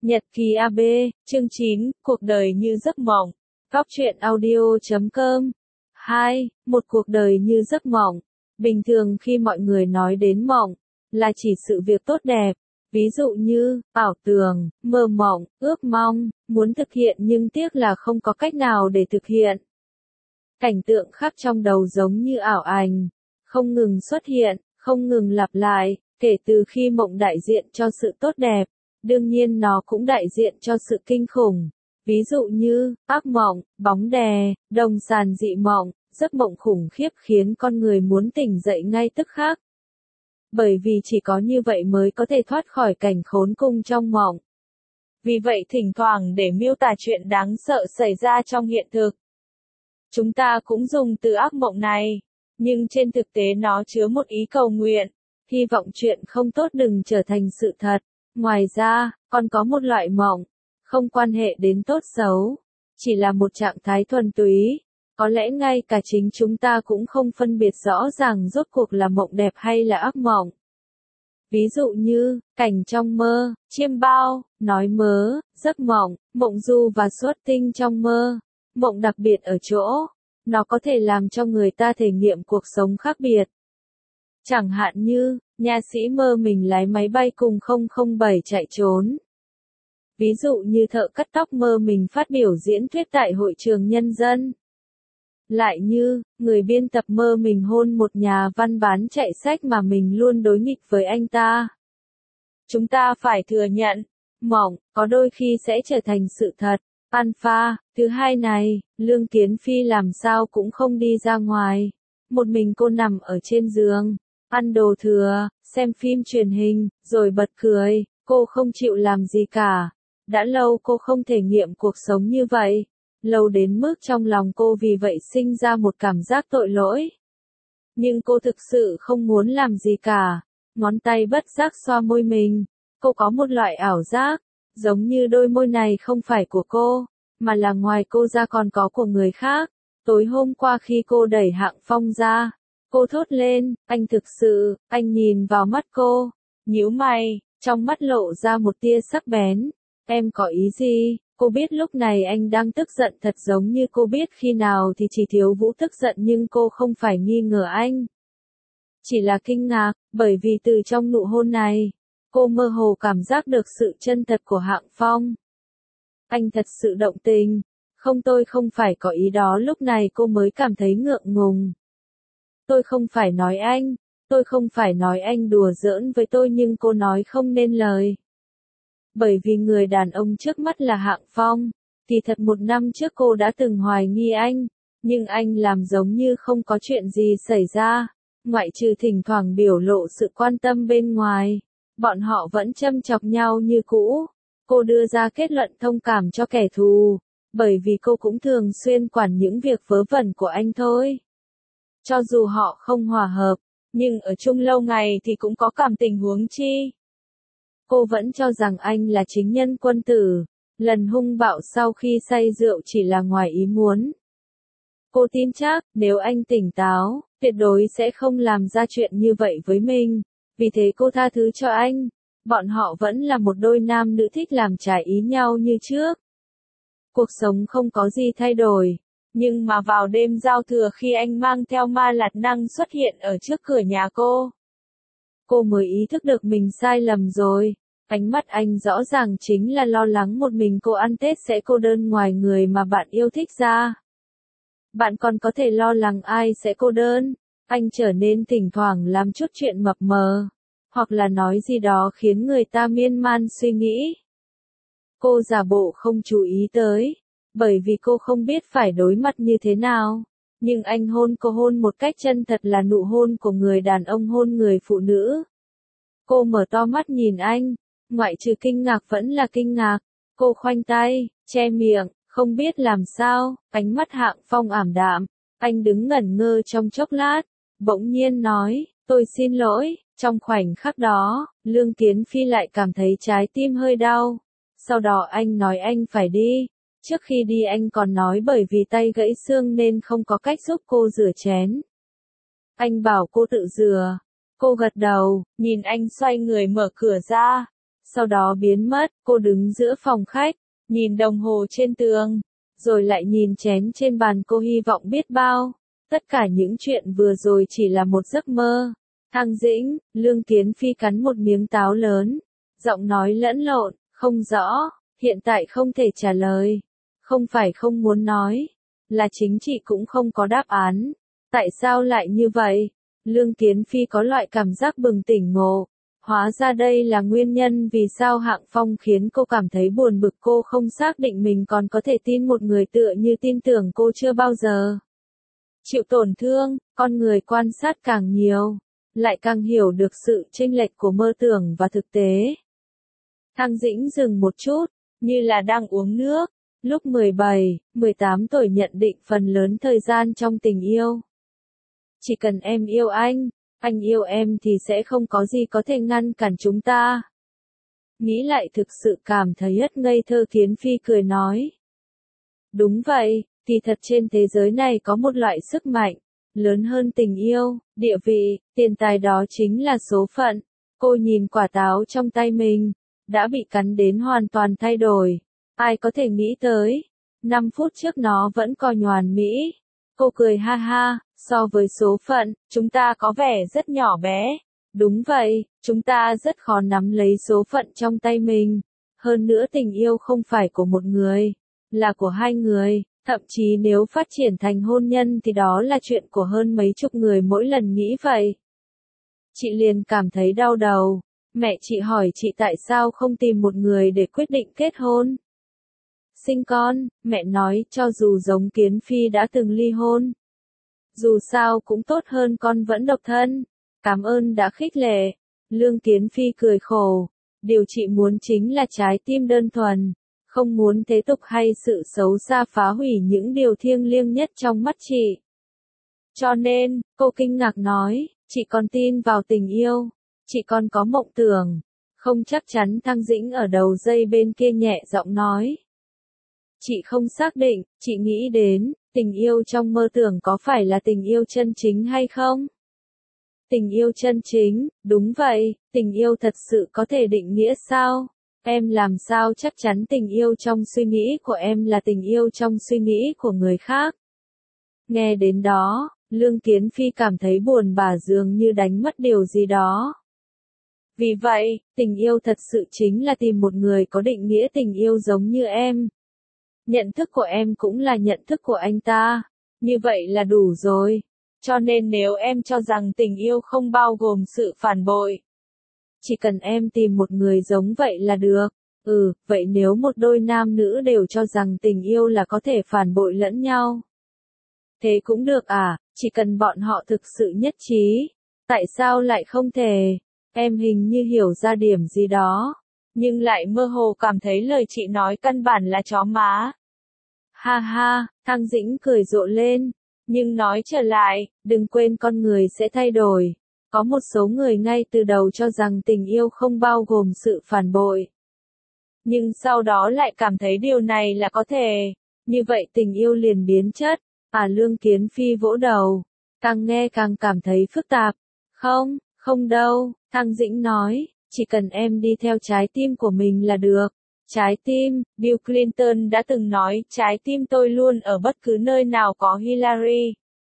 Nhật ký AB, chương 9, cuộc đời như giấc mộng. Góc truyện audio.com. 2. Một cuộc đời như giấc mộng. Bình thường khi mọi người nói đến mộng, là chỉ sự việc tốt đẹp. Ví dụ như, ảo tưởng, mơ mộng, ước mong, muốn thực hiện nhưng tiếc là không có cách nào để thực hiện. Cảnh tượng khắc trong đầu giống như ảo ảnh, không ngừng xuất hiện, không ngừng lặp lại, kể từ khi mộng đại diện cho sự tốt đẹp. Đương nhiên nó cũng đại diện cho sự kinh khủng. Ví dụ như, ác mộng, bóng đè, đồng sàn dị mộng, giấc mộng khủng khiếp khiến con người muốn tỉnh dậy ngay tức khắc. Bởi vì chỉ có như vậy mới có thể thoát khỏi cảnh khốn cùng trong mộng. Vì vậy thỉnh thoảng để miêu tả chuyện đáng sợ xảy ra trong hiện thực, chúng ta cũng dùng từ ác mộng này, nhưng trên thực tế nó chứa một ý cầu nguyện, hy vọng chuyện không tốt đừng trở thành sự thật. Ngoài ra, còn có một loại mộng, không quan hệ đến tốt xấu, chỉ là một trạng thái thuần túy. Có lẽ ngay cả chính chúng ta cũng không phân biệt rõ ràng rốt cuộc là mộng đẹp hay là ác mộng. Ví dụ như, cảnh trong mơ, chiêm bao, nói mớ, giấc mộng, mộng du và xuất tinh trong mơ. Mộng đặc biệt ở chỗ, nó có thể làm cho người ta thể nghiệm cuộc sống khác biệt. Chẳng hạn như, nha sĩ mơ mình lái máy bay cùng 007 chạy trốn. Ví dụ như thợ cắt tóc mơ mình phát biểu diễn thuyết tại hội trường nhân dân. Lại như, người biên tập mơ mình hôn một nhà văn bán chạy sách mà mình luôn đối nghịch với anh ta. Chúng ta phải thừa nhận, mộng, có đôi khi sẽ trở thành sự thật. Alpha, thứ hai này, Lương Kiến Phi làm sao cũng không đi ra ngoài. Một mình cô nằm ở trên giường, ăn đồ thừa, xem phim truyền hình, rồi bật cười, cô không chịu làm gì cả. Đã lâu cô không thể nghiệm cuộc sống như vậy, lâu đến mức trong lòng cô vì vậy sinh ra một cảm giác tội lỗi. Nhưng cô thực sự không muốn làm gì cả, ngón tay bất giác xoa môi mình, cô có một loại ảo giác, giống như đôi môi này không phải của cô, mà là ngoài cô ra còn có của người khác. Tối hôm qua khi cô đẩy Hạng Phong ra, cô thốt lên, anh thực sự, anh nhìn vào mắt cô, nhíu mày, trong mắt lộ ra một tia sắc bén. Em có ý gì? Cô biết lúc này anh đang tức giận thật giống như cô biết khi nào thì chỉ thiếu Vũ tức giận nhưng cô không phải nghi ngờ anh. Chỉ là kinh ngạc, bởi vì từ trong nụ hôn này, cô mơ hồ cảm giác được sự chân thật của Hạng Phong. Anh thật sự động tình. Không, tôi không phải có ý đó, lúc này cô mới cảm thấy ngượng ngùng. Tôi không phải nói anh đùa giỡn với tôi nhưng cô nói không nên lời. Bởi vì người đàn ông trước mắt là Hạng Phong, thì thật 1 năm trước cô đã từng hoài nghi anh, nhưng anh làm giống như không có chuyện gì xảy ra, ngoại trừ thỉnh thoảng biểu lộ sự quan tâm bên ngoài, bọn họ vẫn châm chọc nhau như cũ. Cô đưa ra kết luận thông cảm cho kẻ thù, bởi vì cô cũng thường xuyên quản những việc vớ vẩn của anh thôi. Cho dù họ không hòa hợp, nhưng ở chung lâu ngày thì cũng có cảm tình huống chi. Cô vẫn cho rằng anh là chính nhân quân tử, lần hung bạo sau khi say rượu chỉ là ngoài ý muốn. Cô tin chắc, nếu anh tỉnh táo, tuyệt đối sẽ không làm ra chuyện như vậy với mình, vì thế cô tha thứ cho anh. Bọn họ vẫn là một đôi nam nữ thích làm trái ý nhau như trước. Cuộc sống không có gì thay đổi, nhưng mà vào đêm giao thừa khi anh mang theo ma lạt năng xuất hiện ở trước cửa nhà cô mới ý thức được mình sai lầm rồi. Ánh mắt anh rõ ràng chính là lo lắng một mình cô ăn Tết sẽ cô đơn ngoài người mà bạn yêu thích ra. Bạn còn có thể lo lắng ai sẽ cô đơn. Anh trở nên thỉnh thoảng làm chút chuyện mập mờ, hoặc là nói gì đó khiến người ta miên man suy nghĩ. Cô giả bộ không chú ý tới, bởi vì cô không biết phải đối mặt như thế nào. Nhưng anh hôn cô, hôn một cách chân thật là nụ hôn của người đàn ông hôn người phụ nữ. Cô mở to mắt nhìn anh, ngoại trừ kinh ngạc vẫn là kinh ngạc. Cô khoanh tay, che miệng, không biết làm sao. Ánh mắt Hạng Phong ảm đạm, anh đứng ngẩn ngơ trong chốc lát, bỗng nhiên nói, tôi xin lỗi. Trong khoảnh khắc đó, Lương Kiến Phi lại cảm thấy trái tim hơi đau. Sau đó anh nói anh phải đi. Trước khi đi anh còn nói bởi vì tay gãy xương nên không có cách giúp cô rửa chén. Anh bảo cô tự rửa. Cô gật đầu, nhìn anh xoay người mở cửa ra. sau đó biến mất. Cô đứng giữa phòng khách, nhìn đồng hồ trên tường, rồi lại nhìn chén trên bàn. Cô hy vọng biết bao, tất cả những chuyện vừa rồi chỉ là một giấc mơ. Thăng Dĩnh, Lương Kiến Phi cắn một miếng táo lớn, giọng nói lẫn lộn, không rõ, hiện tại không thể trả lời. Không phải không muốn nói, là chính chị cũng không có đáp án. Tại sao lại như vậy? Lương Kiến Phi có loại cảm giác bừng tỉnh ngộ. Hóa ra đây là nguyên nhân vì sao Hạng Phong khiến cô cảm thấy buồn bực. Cô không xác định mình còn có thể tin một người tựa như tin tưởng cô chưa bao giờ chịu tổn thương. Con người quan sát càng nhiều, lại càng hiểu được sự chênh lệch của mơ tưởng và thực tế. Thăng Dĩnh dừng một chút, như là đang uống nước. Lúc 17, 18 tuổi nhận định phần lớn thời gian trong tình yêu. Chỉ cần em yêu anh yêu em thì sẽ không có gì có thể ngăn cản chúng ta. Nghĩ lại thực sự cảm thấy rất ngây thơ. Kiến Phi cười nói. Đúng vậy, thì thật trên thế giới này có một loại sức mạnh, lớn hơn tình yêu, địa vị, tiền tài, đó chính là số phận. Cô nhìn quả táo trong tay mình, đã bị cắn đến hoàn toàn thay đổi. Ai có thể nghĩ tới, 5 phút trước nó vẫn còn hoàn mỹ. Cô cười ha ha, so với số phận, chúng ta có vẻ rất nhỏ bé. Đúng vậy, chúng ta rất khó nắm lấy số phận trong tay mình. Hơn nữa tình yêu không phải của một người, là của hai người. Thậm chí nếu phát triển thành hôn nhân thì đó là chuyện của hơn mấy chục người. Mỗi lần nghĩ vậy, chị liền cảm thấy đau đầu. Mẹ chị hỏi chị tại sao không tìm một người để quyết định kết hôn, sinh con. Mẹ nói cho dù giống Kiến Phi đã từng ly hôn, dù sao cũng tốt hơn con vẫn độc thân. Cảm ơn đã khích lệ. Lương Kiến Phi cười khổ. Điều chị muốn chính là trái tim đơn thuần, không muốn thế tục hay sự xấu xa phá hủy những điều thiêng liêng nhất trong mắt chị. Cho nên, cô kinh ngạc nói, chị còn tin vào tình yêu, chị còn có mộng tưởng. Không chắc chắn. Thăng Dĩnh ở đầu dây bên kia nhẹ giọng nói. Chị không xác định, chị nghĩ đến, tình yêu trong mơ tưởng có phải là tình yêu chân chính hay không? Tình yêu chân chính, đúng vậy, tình yêu thật sự có thể định nghĩa sao? Em làm sao chắc chắn tình yêu trong suy nghĩ của em là tình yêu trong suy nghĩ của người khác? Nghe đến đó, Lương Kiến Phi cảm thấy buồn bã, dường như đánh mất điều gì đó. Vì vậy, tình yêu thật sự chính là tìm một người có định nghĩa tình yêu giống như em. Nhận thức của em cũng là nhận thức của anh ta. Như vậy là đủ rồi. Cho nên nếu em cho rằng tình yêu không bao gồm sự phản bội, chỉ cần em tìm một người giống vậy là được. Vậy nếu một đôi nam nữ đều cho rằng tình yêu là có thể phản bội lẫn nhau, thế cũng được à? Chỉ cần bọn họ thực sự nhất trí. Tại sao lại không thể? Em hình như hiểu ra điểm gì đó, nhưng lại mơ hồ cảm thấy lời chị nói căn bản là chó má. Ha ha, Thăng Dĩnh cười rộ lên. Nhưng nói trở lại, đừng quên con người sẽ thay đổi. Có một số người ngay từ đầu cho rằng tình yêu không bao gồm sự phản bội, nhưng sau đó lại cảm thấy điều này là có thể. Như vậy tình yêu liền biến chất. Lương Kiến Phi vỗ đầu, càng nghe càng cảm thấy phức tạp. Không đâu, Thăng Dĩnh nói, chỉ cần em đi theo trái tim của mình là được. Trái tim, Bill Clinton đã từng nói, trái tim tôi luôn ở bất cứ nơi nào có Hillary.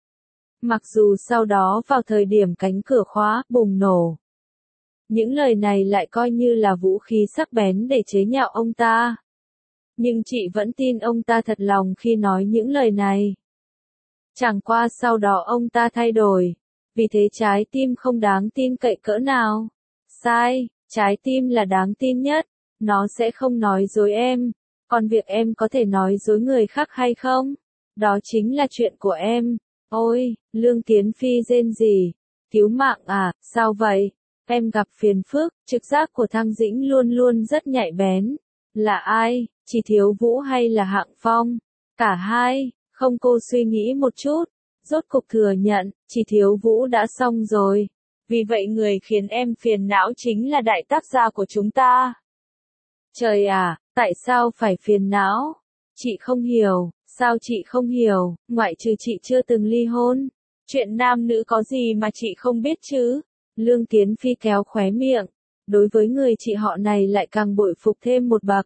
Mặc dù sau đó vào thời điểm cánh cửa khóa bùng nổ, những lời này lại coi như là vũ khí sắc bén để chế nhạo ông ta. Nhưng chị vẫn tin ông ta thật lòng khi nói những lời này. Chẳng qua sau đó ông ta thay đổi. Vì thế trái tim không đáng tin cậy cỡ nào. Sai, trái tim là đáng tin nhất. Nó sẽ không nói dối em. Còn việc em có thể nói dối người khác hay không, đó chính là chuyện của em. Ôi, Lương Kiến Phi rên rỉ. Cứu mạng à, sao vậy? Em gặp phiền phức. Trực giác của Thăng Dĩnh luôn luôn rất nhạy bén. Là ai? Chỉ Thiếu Vũ hay là Hạng Phong? Cả hai. Không, cô suy nghĩ một chút. Rốt cục thừa nhận, Chỉ Thiếu Vũ đã xong rồi. Vì vậy người khiến em phiền não chính là đại tác gia của chúng ta. Trời à, tại sao phải phiền não? Chị không hiểu. Sao chị không hiểu? Ngoại trừ chị chưa từng ly hôn, chuyện nam nữ có gì mà chị không biết chứ? Lương Kiến Phi kéo khóe miệng, đối với người chị họ này lại càng bội phục thêm một bậc.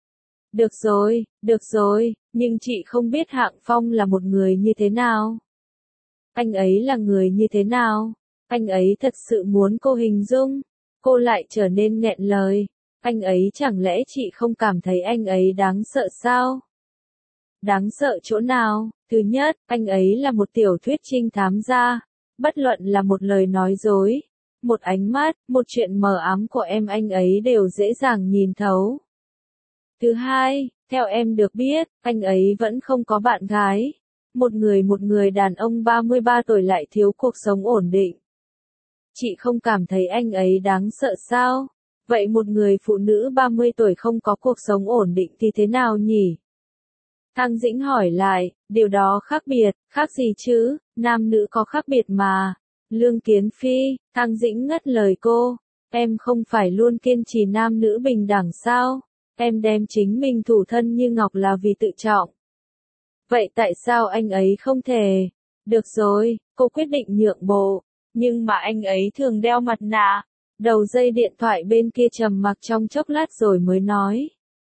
Được rồi, nhưng chị không biết Hạng Phong là một người như thế nào. Anh ấy là người như thế nào? Anh ấy thật sự muốn cô hình dung. Cô lại trở nên nghẹn lời. Anh ấy chẳng lẽ chị không cảm thấy anh ấy đáng sợ sao? Đáng sợ chỗ nào? Thứ nhất, anh ấy là một tiểu thuyết trinh thám gia. Bất luận là một lời nói dối, một ánh mắt, một chuyện mờ ám của em anh ấy đều dễ dàng nhìn thấu. Thứ hai, theo em được biết, anh ấy vẫn không có bạn gái. Một người đàn ông 33 tuổi lại thiếu cuộc sống ổn định. Chị không cảm thấy anh ấy đáng sợ sao? Vậy một người phụ nữ 30 tuổi không có cuộc sống ổn định thì thế nào nhỉ? Thang Dĩnh hỏi lại, điều đó khác biệt, khác gì chứ, nam nữ có khác biệt mà. Lương Kiến Phi, Thang Dĩnh ngắt lời cô, em không phải luôn kiên trì nam nữ bình đẳng sao? Em đem chính mình thủ thân như ngọc là vì tự trọng. Vậy tại sao anh ấy không thể? Được rồi, cô quyết định nhượng bộ. Nhưng mà anh ấy thường đeo mặt nạ. Đầu dây điện thoại bên kia trầm mặc trong chốc lát rồi mới nói.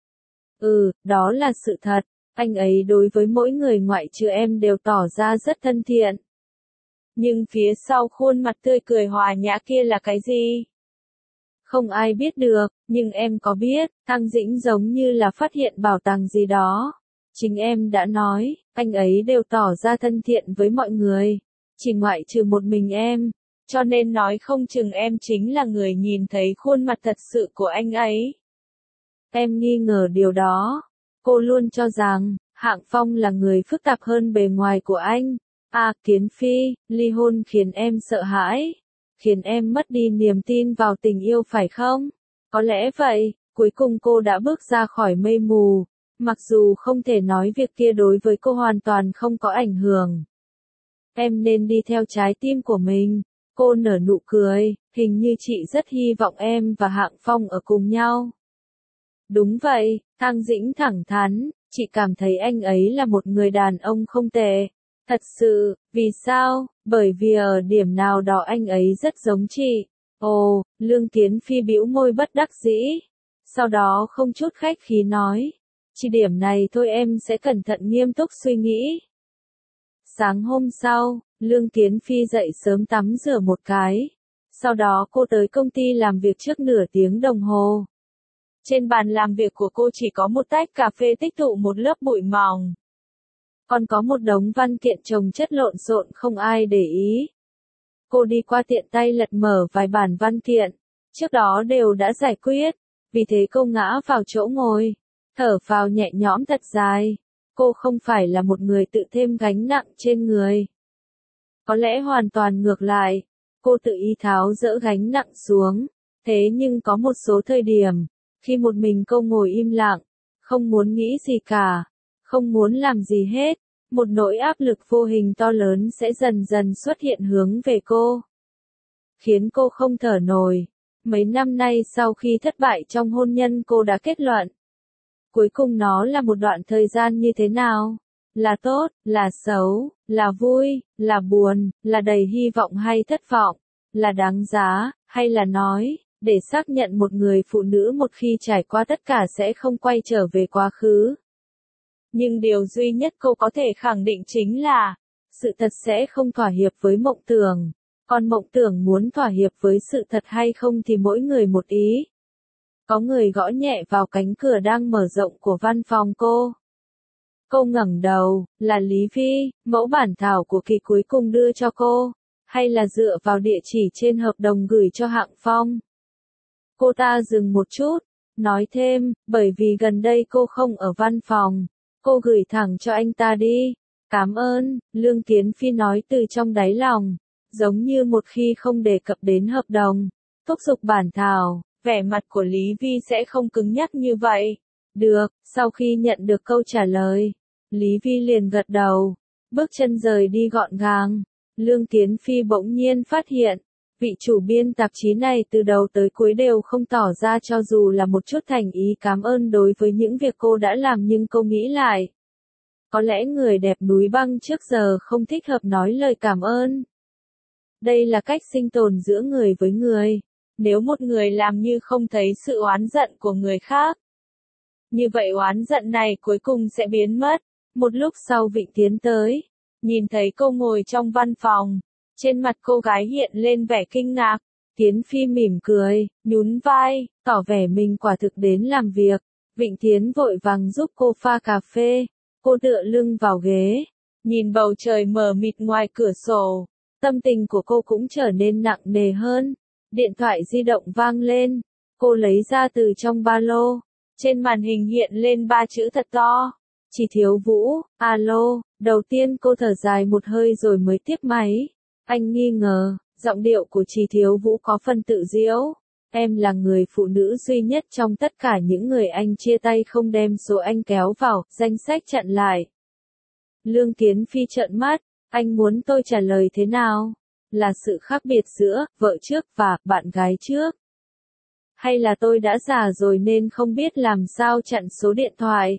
Đó là sự thật. Anh ấy đối với mỗi người ngoại trừ em đều tỏ ra rất thân thiện. Nhưng phía sau khuôn mặt tươi cười hòa nhã kia là cái gì? Không ai biết được, nhưng em có biết, Thang Dĩnh giống như là phát hiện bảo tàng gì đó. Chính em đã nói, anh ấy đều tỏ ra thân thiện với mọi người, chỉ ngoại trừ một mình em, cho nên nói không chừng em chính là người nhìn thấy khuôn mặt thật sự của anh ấy. Em nghi ngờ điều đó. Cô luôn cho rằng, Hạng Phong là người phức tạp hơn bề ngoài của anh. Kiến Phi, ly hôn khiến em sợ hãi, khiến em mất đi niềm tin vào tình yêu phải không? Có lẽ vậy, cuối cùng cô đã bước ra khỏi mây mù, mặc dù không thể nói việc kia đối với cô hoàn toàn không có ảnh hưởng. Em nên đi theo trái tim của mình. Cô nở nụ cười, hình như chị rất hy vọng em và Hạng Phong ở cùng nhau. Đúng vậy, Thang Dĩnh thẳng thắn, chị cảm thấy anh ấy là một người đàn ông không tệ. Thật sự, vì sao? Bởi vì ở điểm nào đó anh ấy rất giống chị. Ồ, Lương Kiến Phi bĩu môi bất đắc dĩ. Sau đó không chút khách khí nói. Chỉ điểm này thôi em sẽ cẩn thận nghiêm túc suy nghĩ. Sáng hôm sau, Lương Kiến Phi dậy sớm tắm rửa một cái. Sau đó cô tới công ty làm việc trước nửa tiếng đồng hồ. Trên bàn làm việc của cô chỉ có một tách cà phê tích tụ một lớp bụi mỏng. Còn có một đống văn kiện chồng chất lộn xộn không ai để ý. Cô đi qua tiện tay lật mở vài bản văn kiện. Trước đó đều đã giải quyết. Vì thế cô ngã vào chỗ ngồi. Thở phào nhẹ nhõm thật dài. Cô không phải là một người tự thêm gánh nặng trên người. Có lẽ hoàn toàn ngược lại. Cô tự ý tháo dỡ gánh nặng xuống. Thế nhưng có một số thời điểm, khi một mình cô ngồi im lặng, không muốn nghĩ gì cả, không muốn làm gì hết, một nỗi áp lực vô hình to lớn sẽ dần dần xuất hiện hướng về cô. Khiến cô không thở nổi. Mấy năm nay sau khi thất bại trong hôn nhân cô đã kết luận. Cuối cùng nó là một đoạn thời gian như thế nào? Là tốt, là xấu, là vui, là buồn, là đầy hy vọng hay thất vọng, là đáng giá, hay là nói, để xác nhận một người phụ nữ một khi trải qua tất cả sẽ không quay trở về quá khứ. Nhưng điều duy nhất cô có thể khẳng định chính là, sự thật sẽ không thỏa hiệp với mộng tưởng. Còn mộng tưởng muốn thỏa hiệp với sự thật hay không thì mỗi người một ý. Có người gõ nhẹ vào cánh cửa đang mở rộng của văn phòng cô. Cô ngẩng đầu, là Lý Vi, mẫu bản thảo của kỳ cuối cùng đưa cho cô, hay là dựa vào địa chỉ trên hợp đồng gửi cho Hạng Phong? Cô ta dừng một chút, nói thêm, bởi vì gần đây cô không ở văn phòng, cô gửi thẳng cho anh ta đi. Cảm ơn, Lương Kiến Phi nói từ trong đáy lòng, giống như một khi không đề cập đến hợp đồng, thúc giục bản thảo, vẻ mặt của Lý Vi sẽ không cứng nhắc như vậy. Được, sau khi nhận được câu trả lời, Lý Vi liền gật đầu, bước chân rời đi gọn gàng. Lương Kiến Phi bỗng nhiên phát hiện, vị chủ biên tạp chí này từ đầu tới cuối đều không tỏ ra cho dù là một chút thành ý cảm ơn đối với những việc cô đã làm, nhưng cô nghĩ lại. Có lẽ người đẹp núi băng trước giờ không thích hợp nói lời cảm ơn. Đây là cách sinh tồn giữa người với người. Nếu một người làm như không thấy sự oán giận của người khác, như vậy oán giận này cuối cùng sẽ biến mất. Một lúc sau Vịnh tiến tới, nhìn thấy cô ngồi trong văn phòng, trên mặt cô gái hiện lên vẻ kinh ngạc. Tiến Phi mỉm cười, nhún vai, tỏ vẻ mình quả thực đến làm việc. Vịnh Tiến vội vàng giúp cô pha cà phê, cô tựa lưng vào ghế, nhìn bầu trời mờ mịt ngoài cửa sổ, tâm tình của cô cũng trở nên nặng nề hơn. Điện thoại di động vang lên, cô lấy ra từ trong ba lô, trên màn hình hiện lên 3 chữ thật to. Chỉ Thiếu Vũ, alo. Đầu tiên cô thở dài một hơi rồi mới tiếp máy. Anh nghi ngờ, giọng điệu của Chỉ Thiếu Vũ có phần tự giễu. Em là người phụ nữ duy nhất trong tất cả những người anh chia tay không đem số anh kéo vào danh sách chặn lại. Lương Tiến Phi trợn mắt, anh muốn tôi trả lời thế nào? Là sự khác biệt giữa vợ trước và bạn gái trước? Hay là tôi đã già rồi nên không biết làm sao chặn số điện thoại?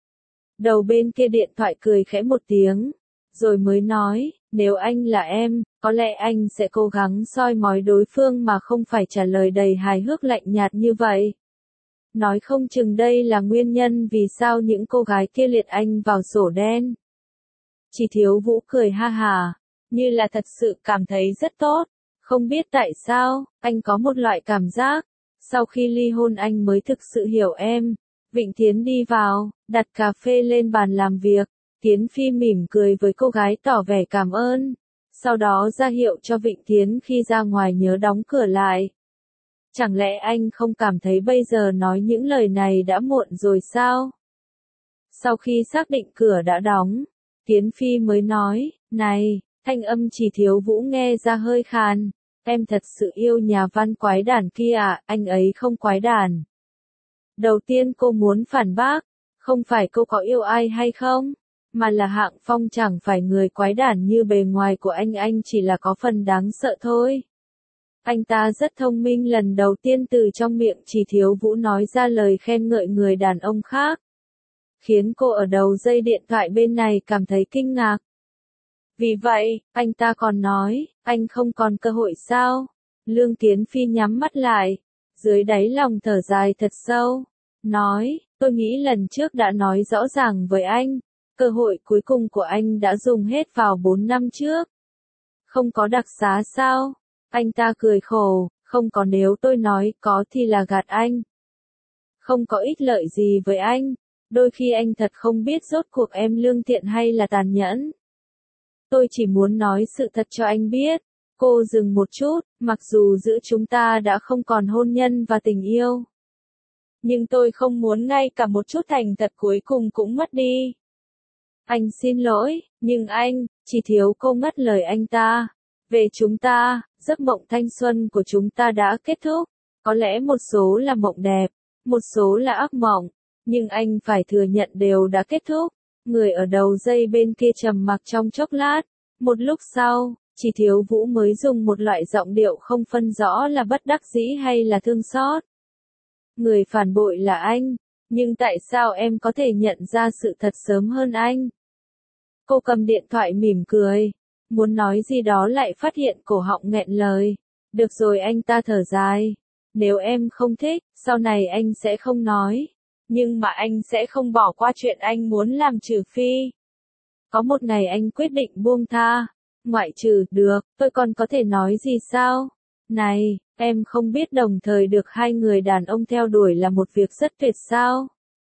Đầu bên kia điện thoại cười khẽ một tiếng, rồi mới nói, nếu anh là em, có lẽ anh sẽ cố gắng soi mói đối phương mà không phải trả lời đầy hài hước lạnh nhạt như vậy. Nói không chừng đây là nguyên nhân vì sao những cô gái kia liệt anh vào sổ đen. Chỉ Thiếu Vũ cười ha hà, như là thật sự cảm thấy rất tốt. Không biết tại sao, anh có một loại cảm giác, sau khi ly hôn anh mới thực sự hiểu em. Vịnh Tiến đi vào, đặt cà phê lên bàn làm việc. Tiến Phi mỉm cười với cô gái tỏ vẻ cảm ơn. Sau đó ra hiệu cho Vịnh Tiến khi ra ngoài nhớ đóng cửa lại. Chẳng lẽ anh không cảm thấy bây giờ nói những lời này đã muộn rồi sao? Sau khi xác định cửa đã đóng, Tiến Phi mới nói, này, thanh âm Chỉ Thiếu Vũ nghe ra hơi khàn. Em thật sự yêu nhà văn quái đản kia à, anh ấy không quái đản. Đầu tiên cô muốn phản bác, không phải cô có yêu ai hay không, mà là Hạng Phong chẳng phải người quái đản như bề ngoài của anh chỉ là có phần đáng sợ thôi. Anh ta rất thông minh, lần đầu tiên từ trong miệng Chỉ Thiếu Vũ nói ra lời khen ngợi người đàn ông khác, khiến cô ở đầu dây điện thoại bên này cảm thấy kinh ngạc. Vì vậy, anh ta còn nói, anh không còn cơ hội sao? Lương Tiến Phi nhắm mắt lại, dưới đáy lòng thở dài thật sâu, nói, tôi nghĩ lần trước đã nói rõ ràng với anh, cơ hội cuối cùng của anh đã dùng hết vào 4 năm trước. Không có đặc xá sao? Anh ta cười khổ, không có, nếu tôi nói có thì là gạt anh. Không có ích lợi gì với anh, đôi khi anh thật không biết rốt cuộc em lương thiện hay là tàn nhẫn. Tôi chỉ muốn nói sự thật cho anh biết. Cô dừng một chút, mặc dù giữa chúng ta đã không còn hôn nhân và tình yêu, nhưng tôi không muốn ngay cả một chút thành thật cuối cùng cũng mất đi. Anh xin lỗi, nhưng anh, Chỉ Thiếu cô ngắt lời anh ta. Về chúng ta, giấc mộng thanh xuân của chúng ta đã kết thúc. Có lẽ một số là mộng đẹp, một số là ác mộng, nhưng anh phải thừa nhận đều đã kết thúc. Người ở đầu dây bên kia trầm mặc trong chốc lát, một lúc sau, Chỉ Thiếu Vũ mới dùng một loại giọng điệu không phân rõ là bất đắc dĩ hay là thương xót. Người phản bội là anh, nhưng tại sao em có thể nhận ra sự thật sớm hơn anh? Cô cầm điện thoại mỉm cười, muốn nói gì đó lại phát hiện cổ họng nghẹn lời. Được rồi, anh ta thở dài. Nếu em không thích, sau này anh sẽ không nói. Nhưng mà anh sẽ không bỏ qua chuyện anh muốn làm, trừ phi có một ngày anh quyết định buông tha. Ngoại trừ, được, tôi còn có thể nói gì sao? Này, em không biết đồng thời được hai người đàn ông theo đuổi là một việc rất tuyệt sao?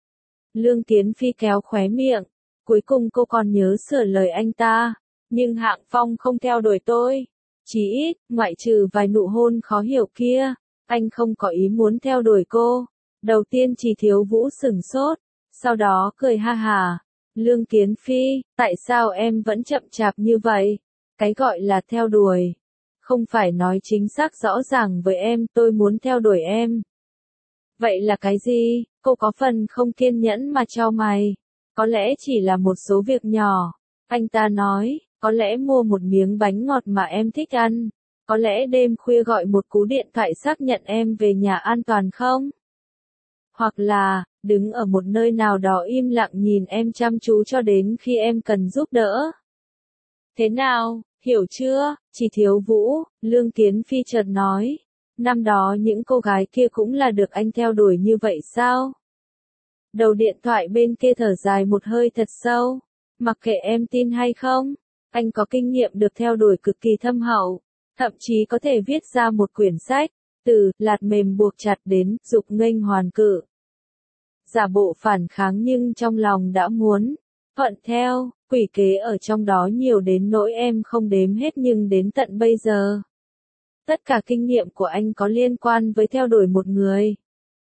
Lương Tiến Phi kéo khóe miệng, cuối cùng cô còn nhớ sửa lời anh ta. Nhưng Hạng Phong không theo đuổi tôi. Chí ít, ngoại trừ vài nụ hôn khó hiểu kia, anh không có ý muốn theo đuổi cô. Đầu tiên Chỉ Thiếu Vũ sửng sốt, sau đó cười ha hà. Lương Tiến Phi, tại sao em vẫn chậm chạp như vậy? Cái gọi là theo đuổi, không phải nói chính xác rõ ràng với em, tôi muốn theo đuổi em. Vậy là cái gì? Cô có phần không kiên nhẫn mà chau mày. Có lẽ chỉ là một số việc nhỏ. Anh ta nói, có lẽ mua một miếng bánh ngọt mà em thích ăn. Có lẽ đêm khuya gọi một cú điện thoại xác nhận em về nhà an toàn không? Hoặc là, đứng ở một nơi nào đó im lặng nhìn em chăm chú cho đến khi em cần giúp đỡ. Thế nào, hiểu chưa? Chỉ Thiếu Vũ, Lương Tiến Phi chợt nói. Năm đó những cô gái kia cũng là được anh theo đuổi như vậy sao? Đầu điện thoại bên kia thở dài một hơi thật sâu. Mặc kệ em tin hay không, anh có kinh nghiệm được theo đuổi cực kỳ thâm hậu, thậm chí có thể viết ra một quyển sách, từ lạt mềm buộc chặt đến dục nghênh hoàn cự. Giả bộ phản kháng nhưng trong lòng đã muốn thuận theo, quỷ kế ở trong đó nhiều đến nỗi em không đếm hết, nhưng đến tận bây giờ, tất cả kinh nghiệm của anh có liên quan với theo đuổi một người,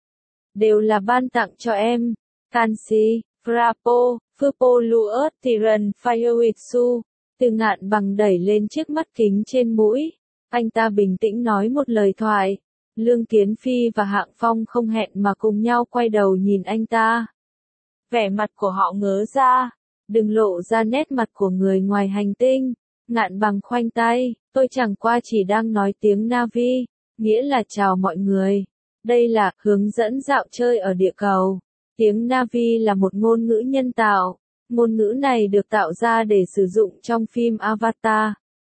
đều là ban tặng cho em. Canxi, Frapo, Fupoluus, Tyran, Firewitsu, Từ Ngạn Bằng đẩy lên chiếc mắt kính trên mũi. Anh ta bình tĩnh nói một lời thoại. Lương Kiến Phi và Hạng Phong không hẹn mà cùng nhau quay đầu nhìn anh ta. Vẻ mặt của họ ngớ ra. Đừng lộ ra nét mặt của người ngoài hành tinh. Ngạn Bằng khoanh tay. Tôi chẳng qua chỉ đang nói tiếng Na'vi, nghĩa là chào mọi người. Đây là hướng dẫn dạo chơi ở địa cầu. Tiếng Na'vi là một ngôn ngữ nhân tạo. Ngôn ngữ này được tạo ra để sử dụng trong phim Avatar.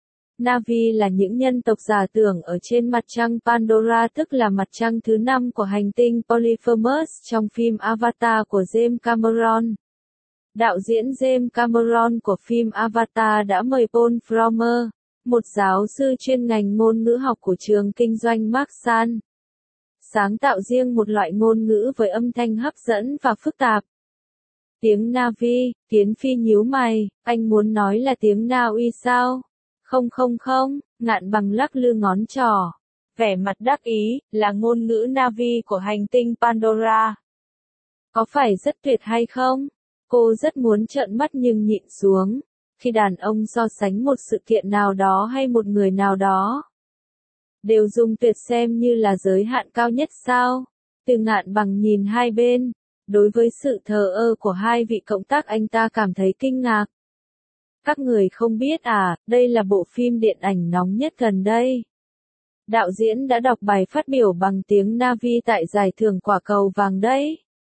Na'vi là những nhân tộc giả tưởng ở trên mặt trăng Pandora, tức là mặt trăng thứ 5 của hành tinh Polyphemus trong phim Avatar của James Cameron. Đạo diễn James Cameron của phim Avatar đã mời Paul Frommer, một giáo sư chuyên ngành ngôn ngữ học của trường kinh doanh Marsan, sáng tạo riêng một loại ngôn ngữ với âm thanh hấp dẫn và phức tạp. Tiếng Na'vi, Kiến Phi nhíu mày, anh muốn nói là tiếng Na Uy sao? Không, Ngạn Bằng lắc lư ngón trỏ. Vẻ mặt đắc ý, là ngôn ngữ Na'vi của hành tinh Pandora. Có phải rất tuyệt hay không? Cô rất muốn trợn mắt nhưng nhịn xuống. Khi đàn ông so sánh một sự kiện nào đó hay một người nào đó, đều dùng tuyệt xem như là giới hạn cao nhất sao? Từ Ngạn Bằng nhìn hai bên. Đối với sự thờ ơ của hai vị cộng tác, anh ta cảm thấy kinh ngạc. Các người không biết à, đây là bộ phim điện ảnh nóng nhất gần đây. Đạo diễn đã đọc bài phát biểu bằng tiếng Na'vi tại giải thưởng quả cầu vàng đấy.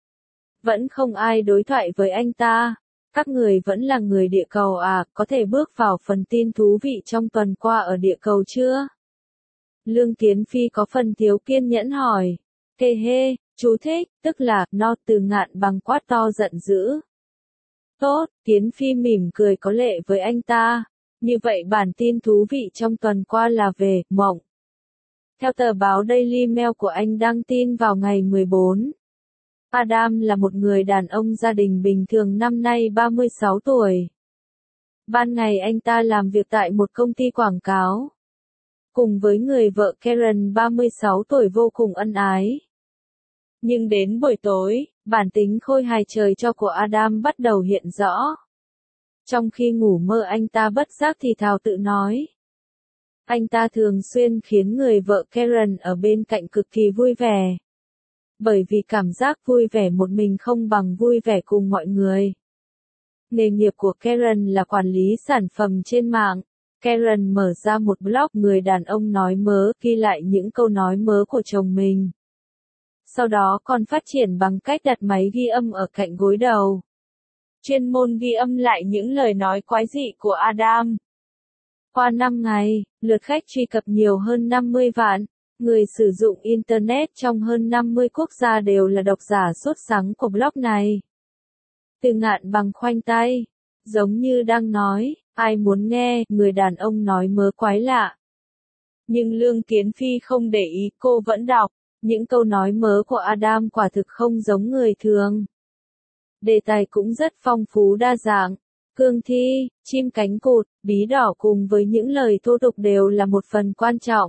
Vẫn không ai đối thoại với anh ta. Các người vẫn là người địa cầu à, có thể bước vào phần tin thú vị trong tuần qua ở địa cầu chưa? Lương Kiến Phi có phần thiếu kiên nhẫn hỏi. Hê, chú thích, tức là, no. Từ Ngạn Bằng quát to giận dữ. Tốt, Kiến Phi mỉm cười có lệ với anh ta. Như vậy bản tin thú vị trong tuần qua là về mộng. Theo tờ báo Daily Mail của Anh đăng tin vào ngày 14. Adam là một người đàn ông gia đình bình thường, năm nay 36 tuổi. Ban ngày anh ta làm việc tại một công ty quảng cáo, cùng với người vợ Karen 36 tuổi vô cùng ân ái. Nhưng đến buổi tối, bản tính khôi hài trời cho của Adam bắt đầu hiện rõ. Trong khi ngủ mơ anh ta bất giác thì thào tự nói. Anh ta thường xuyên khiến người vợ Karen ở bên cạnh cực kỳ vui vẻ. Bởi vì cảm giác vui vẻ một mình không bằng vui vẻ cùng mọi người. Nghề nghiệp của Karen là quản lý sản phẩm trên mạng. Karen mở ra một blog người đàn ông nói mớ, ghi lại những câu nói mớ của chồng mình. Sau đó còn phát triển bằng cách đặt máy ghi âm ở cạnh gối đầu, chuyên môn ghi âm lại những lời nói quái dị của Adam. Qua 5 ngày, lượt khách truy cập nhiều hơn 50 vạn. Người sử dụng Internet trong hơn 50 quốc gia đều là độc giả sốt sắng của blog này. Từ Ngạn Bằng khoanh tay, giống như đang nói, ai muốn nghe, người đàn ông nói mớ quái lạ. Nhưng Lương Kiến Phi không để ý, cô vẫn đọc. Những câu nói mớ của Adam quả thực không giống người thường. Đề tài cũng rất phong phú đa dạng. Cương thi, chim cánh cụt, bí đỏ cùng với những lời thô tục đều là một phần quan trọng.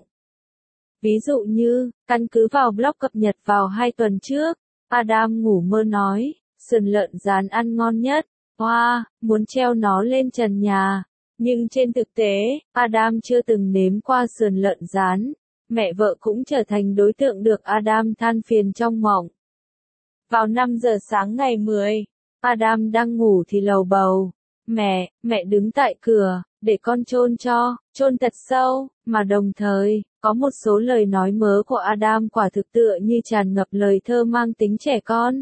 Ví dụ như, căn cứ vào blog cập nhật vào 2 tuần trước, Adam ngủ mơ nói, sườn lợn rán ăn ngon nhất, hoa, muốn treo nó lên trần nhà. Nhưng trên thực tế, Adam chưa từng nếm qua sườn lợn rán. Mẹ vợ cũng trở thành đối tượng được Adam than phiền trong mộng. Vào 5 giờ sáng ngày 10, Adam đang ngủ thì lầu bầu. Mẹ đứng tại cửa, để con chôn cho, chôn thật sâu, mà đồng thời, có một số lời nói mớ của Adam quả thực tựa như tràn ngập lời thơ mang tính trẻ con.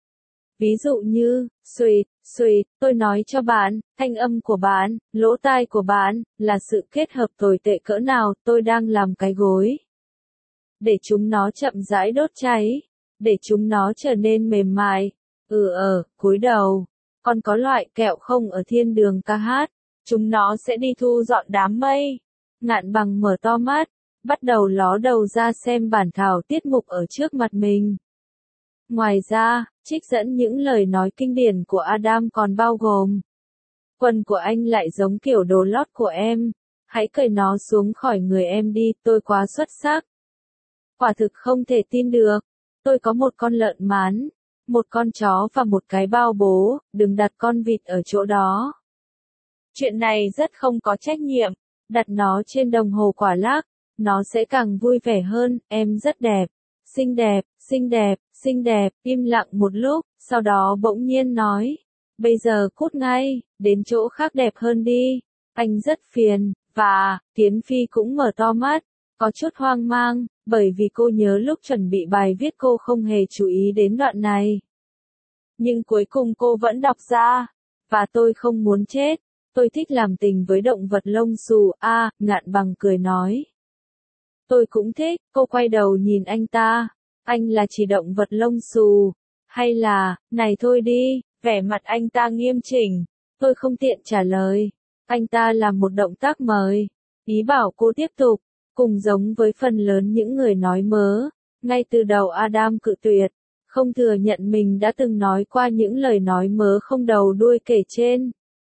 Ví dụ như, sweet, tôi nói cho bạn, thanh âm của bạn, lỗ tai của bạn, là sự kết hợp tồi tệ cỡ nào, tôi đang làm cái gối. để chúng nó chậm rãi đốt cháy, để chúng nó trở nên mềm mại. Cúi đầu, còn có loại kẹo không ở thiên đường ca hát, chúng nó sẽ đi thu dọn đám mây. Ngạn Bằng mở to mắt, bắt đầu ló đầu ra xem bản thảo tiết mục ở trước mặt mình. Ngoài ra, trích dẫn những lời nói kinh điển của Adam còn bao gồm: quần của anh lại giống kiểu đồ lót của em, hãy cởi nó xuống khỏi người em đi, tôi quá xuất sắc. Quả thực không thể tin được, tôi có một con lợn mán, một con chó và một cái bao bố, đừng đặt con vịt ở chỗ đó. Chuyện này rất không có trách nhiệm, đặt nó trên đồng hồ quả lắc, nó sẽ càng vui vẻ hơn, em rất đẹp, xinh đẹp, xinh đẹp, xinh đẹp, im lặng một lúc, sau đó bỗng nhiên nói, bây giờ cút ngay, đến chỗ khác đẹp hơn đi, anh rất phiền, và, Tiến Phi cũng mở to mắt, có chút hoang mang, bởi vì cô nhớ lúc chuẩn bị bài viết cô không hề chú ý đến đoạn này. Nhưng cuối cùng cô vẫn đọc ra, và tôi không muốn chết, tôi thích làm tình với động vật lông xù, Ngạn Bằng cười nói. Tôi cũng thích, cô quay đầu nhìn anh ta, anh là chỉ động vật lông xù, hay là, này thôi đi, vẻ mặt anh ta nghiêm chỉnh, tôi không tiện trả lời, anh ta làm một động tác mời, ý bảo cô tiếp tục, cùng giống với phần lớn những người nói mớ, ngay từ đầu Adam cự tuyệt, không thừa nhận mình đã từng nói qua những lời nói mớ không đầu đuôi kể trên.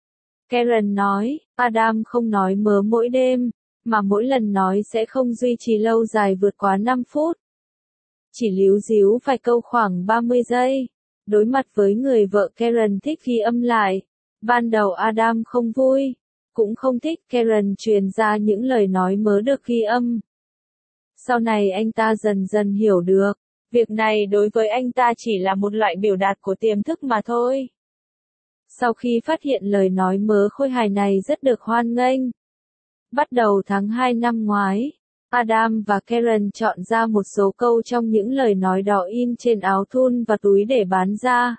Karen nói, Adam không nói mớ mỗi đêm, mà mỗi lần nói sẽ không duy trì lâu dài vượt quá 5 phút. Chỉ líu díu vài câu khoảng 30 giây. Đối mặt với người vợ Karen thích ghi âm lại. Ban đầu Adam không vui, cũng không thích Karen truyền ra những lời nói mớ được ghi âm. Sau này anh ta dần dần hiểu được, việc này đối với anh ta chỉ là một loại biểu đạt của tiềm thức mà thôi. Sau khi phát hiện lời nói mớ khôi hài này rất được hoan nghênh, bắt đầu tháng 2 năm ngoái, Adam và Karen chọn ra một số câu trong những lời nói đó in trên áo thun và túi để bán ra.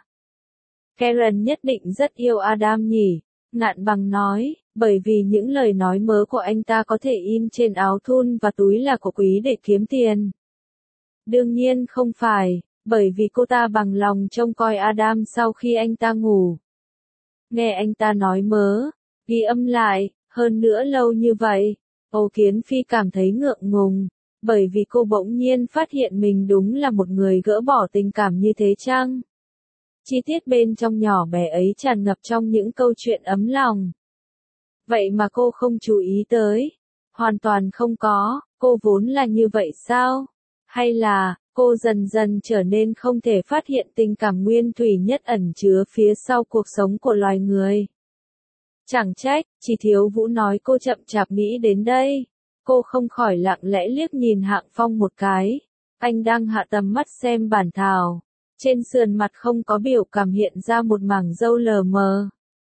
Karen nhất định rất yêu Adam nhỉ, Ngạn Bằng nói, bởi vì những lời nói mớ của anh ta có thể in trên áo thun và túi là của quý để kiếm tiền. Đương nhiên không phải, bởi vì cô ta bằng lòng trông coi Adam sau khi anh ta ngủ. Nghe anh ta nói mớ, ghi âm lại, hơn nữa lâu như vậy, Âu Kiến Phi cảm thấy ngượng ngùng, bởi vì cô bỗng nhiên phát hiện mình đúng là một người gỡ bỏ tình cảm như thế chăng? Chi tiết bên trong nhỏ bé ấy tràn ngập trong những câu chuyện ấm lòng. Vậy mà cô không chú ý tới. Hoàn toàn không có, cô vốn là như vậy sao? Hay là, cô dần dần trở nên không thể phát hiện tình cảm nguyên thủy nhất ẩn chứa phía sau cuộc sống của loài người? Chẳng trách, chỉ thiếu Vũ nói cô chậm chạp nghĩ đến đây. Cô không khỏi lặng lẽ liếc nhìn Hạng Phong một cái. Anh đang hạ tầm mắt xem bản thảo. Trên sườn mặt không có biểu cảm hiện ra một mảng râu lờ mờ.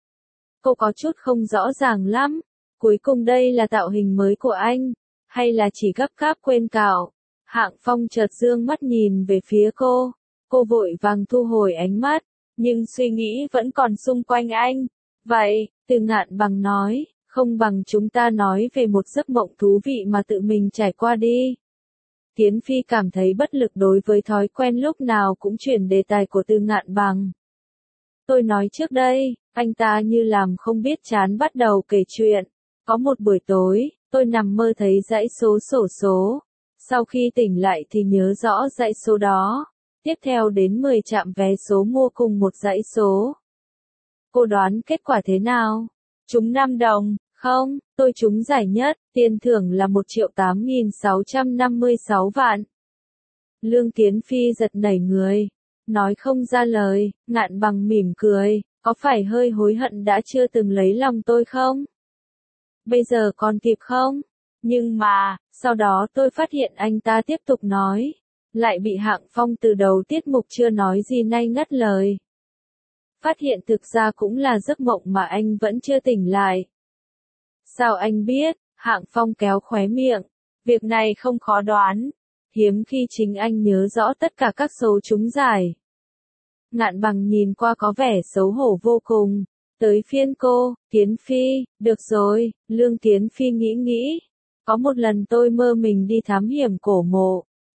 Cô có chút không rõ ràng lắm. Cuối cùng đây là tạo hình mới của anh, hay là chỉ gấp gáp quên cạo? Hạng Phong chợt dương mắt nhìn về phía cô. Cô vội vàng thu hồi ánh mắt, nhưng suy nghĩ vẫn còn xung quanh anh. Vậy, từ Ngạn Bằng nói, không bằng chúng ta nói về một giấc mộng thú vị mà tự mình trải qua đi. Tiến Phi cảm thấy bất lực đối với thói quen lúc nào cũng chuyển đề tài của Từ Ngạn Bằng. Tôi nói trước đây, anh ta như làm không biết chán bắt đầu kể chuyện. Có một buổi tối, tôi nằm mơ thấy dãy số xổ số. Sau khi tỉnh lại thì nhớ rõ dãy số đó. Tiếp theo đến 10 trạm vé số mua cùng một dãy số. Cô đoán kết quả thế nào? Trúng 5 đồng, không, tôi trúng giải nhất, tiền thưởng là 1.8.656 vạn. Lương Tiến Phi giật nảy người, nói không ra lời, Ngạn Bằng mỉm cười, có phải hơi hối hận đã chưa từng lấy lòng tôi không? Bây giờ còn kịp không? Nhưng mà, sau đó tôi phát hiện anh ta tiếp tục nói, lại bị Hạng Phong từ đầu tiết mục chưa nói gì nay ngắt lời. Phát hiện thực ra cũng là giấc mộng mà anh vẫn chưa tỉnh lại. Sao anh biết? Hạng Phong kéo khóe miệng. Việc này không khó đoán. Hiếm khi chính anh nhớ rõ tất cả các số trúng giải. Ngạn Bằng nhìn qua có vẻ xấu hổ vô cùng. Tới phiên cô, Tiến Phi, được rồi, Lương Tiến Phi nghĩ. Có một lần tôi mơ mình đi thám hiểm cổ mộ.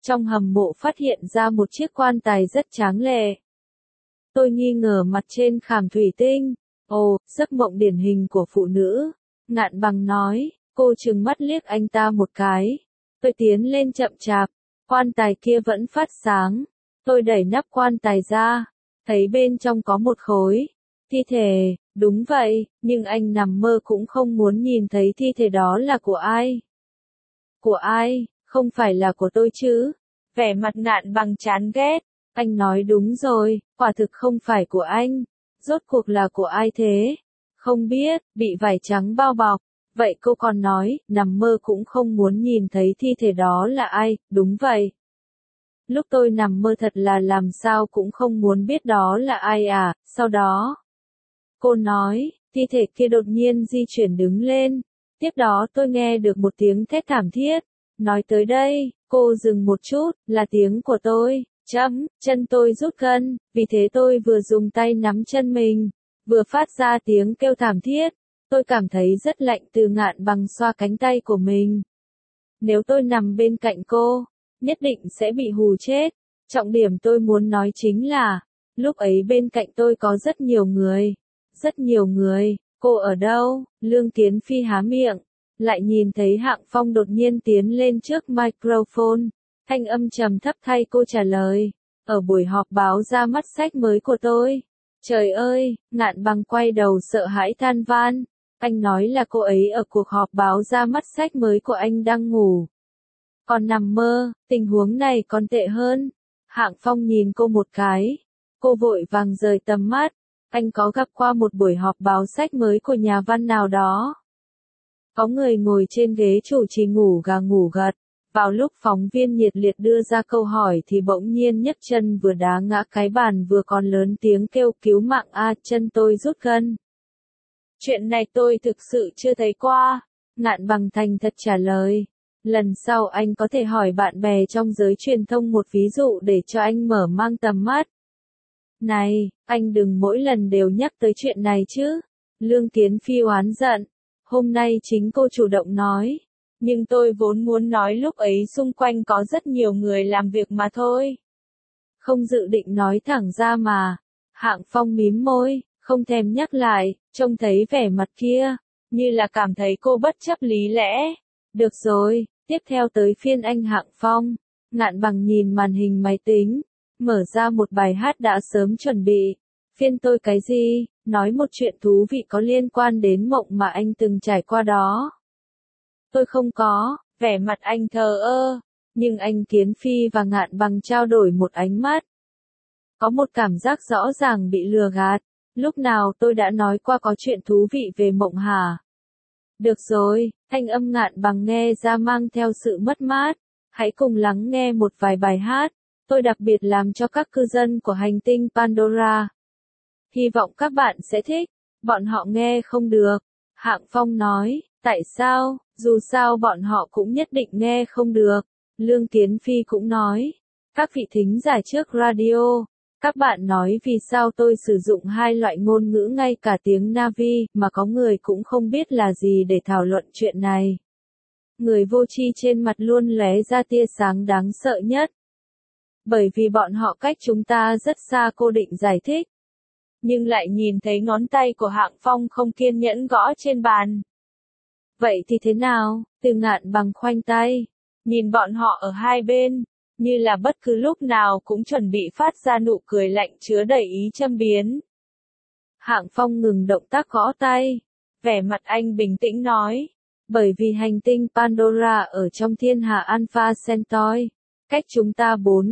trong hầm mộ phát hiện ra một chiếc quan tài rất tráng lệ. Tôi nghi ngờ mặt trên khảm thủy tinh. Ồ, giấc mộng điển hình của phụ nữ. Ngạn Bằng nói, cô trừng mắt liếc anh ta một cái. Tôi tiến lên chậm chạp, quan tài kia vẫn phát sáng. Tôi đẩy nắp quan tài ra, thấy bên trong có một khối thi thể. Đúng vậy, nhưng anh nằm mơ cũng không muốn nhìn thấy thi thể đó là của ai. Của ai, không phải là của tôi chứ? Vẻ mặt Ngạn Bằng chán ghét. Anh nói đúng rồi, quả thực không phải của anh. Rốt cuộc là của ai thế? Không biết, bị vải trắng bao bọc. Vậy cô còn nói, nằm mơ cũng không muốn nhìn thấy thi thể đó là ai, đúng vậy. Lúc tôi nằm mơ thật là làm sao cũng không muốn biết đó là ai à, sau đó. Cô nói, thi thể kia đột nhiên di chuyển đứng lên. Tiếp đó tôi nghe được một tiếng thét thảm thiết. Nói tới đây, cô dừng một chút, là tiếng của tôi. Chân tôi rút gân, vì thế tôi vừa dùng tay nắm chân mình, vừa phát ra tiếng kêu thảm thiết. Tôi cảm thấy rất lạnh từ Ngạn Bằng xoa cánh tay của mình. Nếu tôi nằm bên cạnh cô, nhất định sẽ bị hù chết. Trọng điểm tôi muốn nói chính là, lúc ấy bên cạnh tôi có rất nhiều người. Rất nhiều người, cô ở đâu? Lương Kiến Phi há miệng, lại nhìn thấy Hạng Phong đột nhiên tiến lên trước microphone. Thanh âm trầm thấp thay cô trả lời, ở buổi họp báo ra mắt sách mới của tôi. Trời ơi, Ngạn Bằng quay đầu sợ hãi than van. Anh nói là cô ấy ở cuộc họp báo ra mắt sách mới của anh đang ngủ. Còn nằm mơ, tình huống này còn tệ hơn. Hạng Phong nhìn cô một cái. Cô vội vàng rời tầm mắt. Anh có gặp qua một buổi họp báo sách mới của nhà văn nào đó. Có người ngồi trên ghế chủ trì ngủ gà ngủ gật. Vào lúc phóng viên nhiệt liệt đưa ra câu hỏi thì bỗng nhiên nhấc chân vừa đá ngã cái bàn vừa còn lớn tiếng kêu cứu mạng a, chân tôi rút gân. Chuyện này tôi thực sự chưa thấy qua. Ngạn Bằng thành thật trả lời. Lần sau anh có thể hỏi bạn bè trong giới truyền thông một ví dụ để cho anh mở mang tầm mắt. Này, anh đừng mỗi lần đều nhắc tới chuyện này chứ. Lương Kiến Phi oán giận. Hôm nay chính cô chủ động nói. Nhưng tôi vốn muốn nói lúc ấy xung quanh có rất nhiều người làm việc mà thôi. Không dự định nói thẳng ra mà. Hạng Phong mím môi, không thèm nhắc lại, trông thấy vẻ mặt kia, như là cảm thấy cô bất chấp lý lẽ. Được rồi, tiếp theo tới phiên anh Hạng Phong. Ngạn Bằng nhìn màn hình máy tính, mở ra một bài hát đã sớm chuẩn bị. Phiên tôi cái gì? Nói một chuyện thú vị có liên quan đến mộng mà anh từng trải qua đó. Tôi không có, vẻ mặt anh thờ ơ, nhưng anh Kiến Phi và Ngạn Bằng trao đổi một ánh mắt. Có một cảm giác rõ ràng bị lừa gạt, lúc nào tôi đã nói qua có chuyện thú vị về mộng hả? Được rồi, thanh âm Ngạn Bằng nghe ra mang theo sự mất mát, hãy cùng lắng nghe một vài bài hát, tôi đặc biệt làm cho các cư dân của hành tinh Pandora. Hy vọng các bạn sẽ thích, bọn họ nghe không được. Hạng Phong nói, tại sao, dù sao bọn họ cũng nhất định nghe không được. Lương Kiến Phi cũng nói, các vị thính giả trước radio, các bạn nói vì sao tôi sử dụng hai loại ngôn ngữ ngay cả tiếng Na'vi mà có người cũng không biết là gì để thảo luận chuyện này. Người vô tri trên mặt luôn lóe ra tia sáng đáng sợ nhất. Bởi vì bọn họ cách chúng ta rất xa, cô định giải thích. Nhưng lại nhìn thấy ngón tay của Hạng Phong không kiên nhẫn gõ trên bàn. Vậy thì thế nào? Từ Ngạn Bằng khoanh tay, nhìn bọn họ ở hai bên, như là bất cứ lúc nào cũng chuẩn bị phát ra nụ cười lạnh chứa đầy ý châm biếm. Hạng Phong ngừng động tác gõ tay, vẻ mặt anh bình tĩnh nói, bởi vì hành tinh Pandora ở trong thiên hà Alpha Centauri, cách chúng ta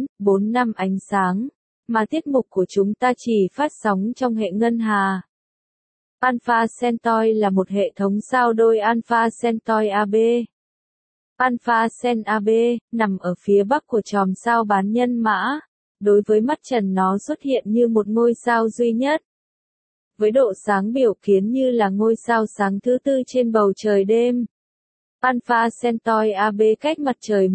4 năm ánh sáng, mà tiết mục của chúng ta chỉ phát sóng trong hệ ngân hà. Alpha Centauri là một hệ thống sao đôi Alpha Centauri AB. Alpha Centauri AB nằm ở phía bắc của chòm sao Bán Nhân Mã. Đối với mắt trần nó xuất hiện như một ngôi sao duy nhất. Với độ sáng biểu kiến như là ngôi sao sáng thứ tư trên bầu trời đêm. Alpha Centauri AB cách mặt trời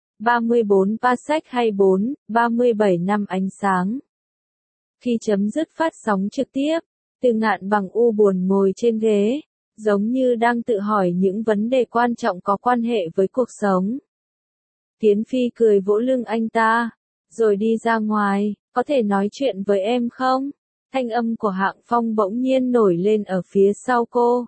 1,34 parsec hay 4,37 năm ánh sáng. Khi chấm dứt phát sóng trực tiếp, Từ Ngạn Bằng u buồn ngồi trên ghế, giống như đang tự hỏi những vấn đề quan trọng có quan hệ với cuộc sống. Kiến Phi cười vỗ lưng anh ta, rồi đi ra ngoài, có thể nói chuyện với em không? Thanh âm của Hạng Phong bỗng nhiên nổi lên ở phía sau cô.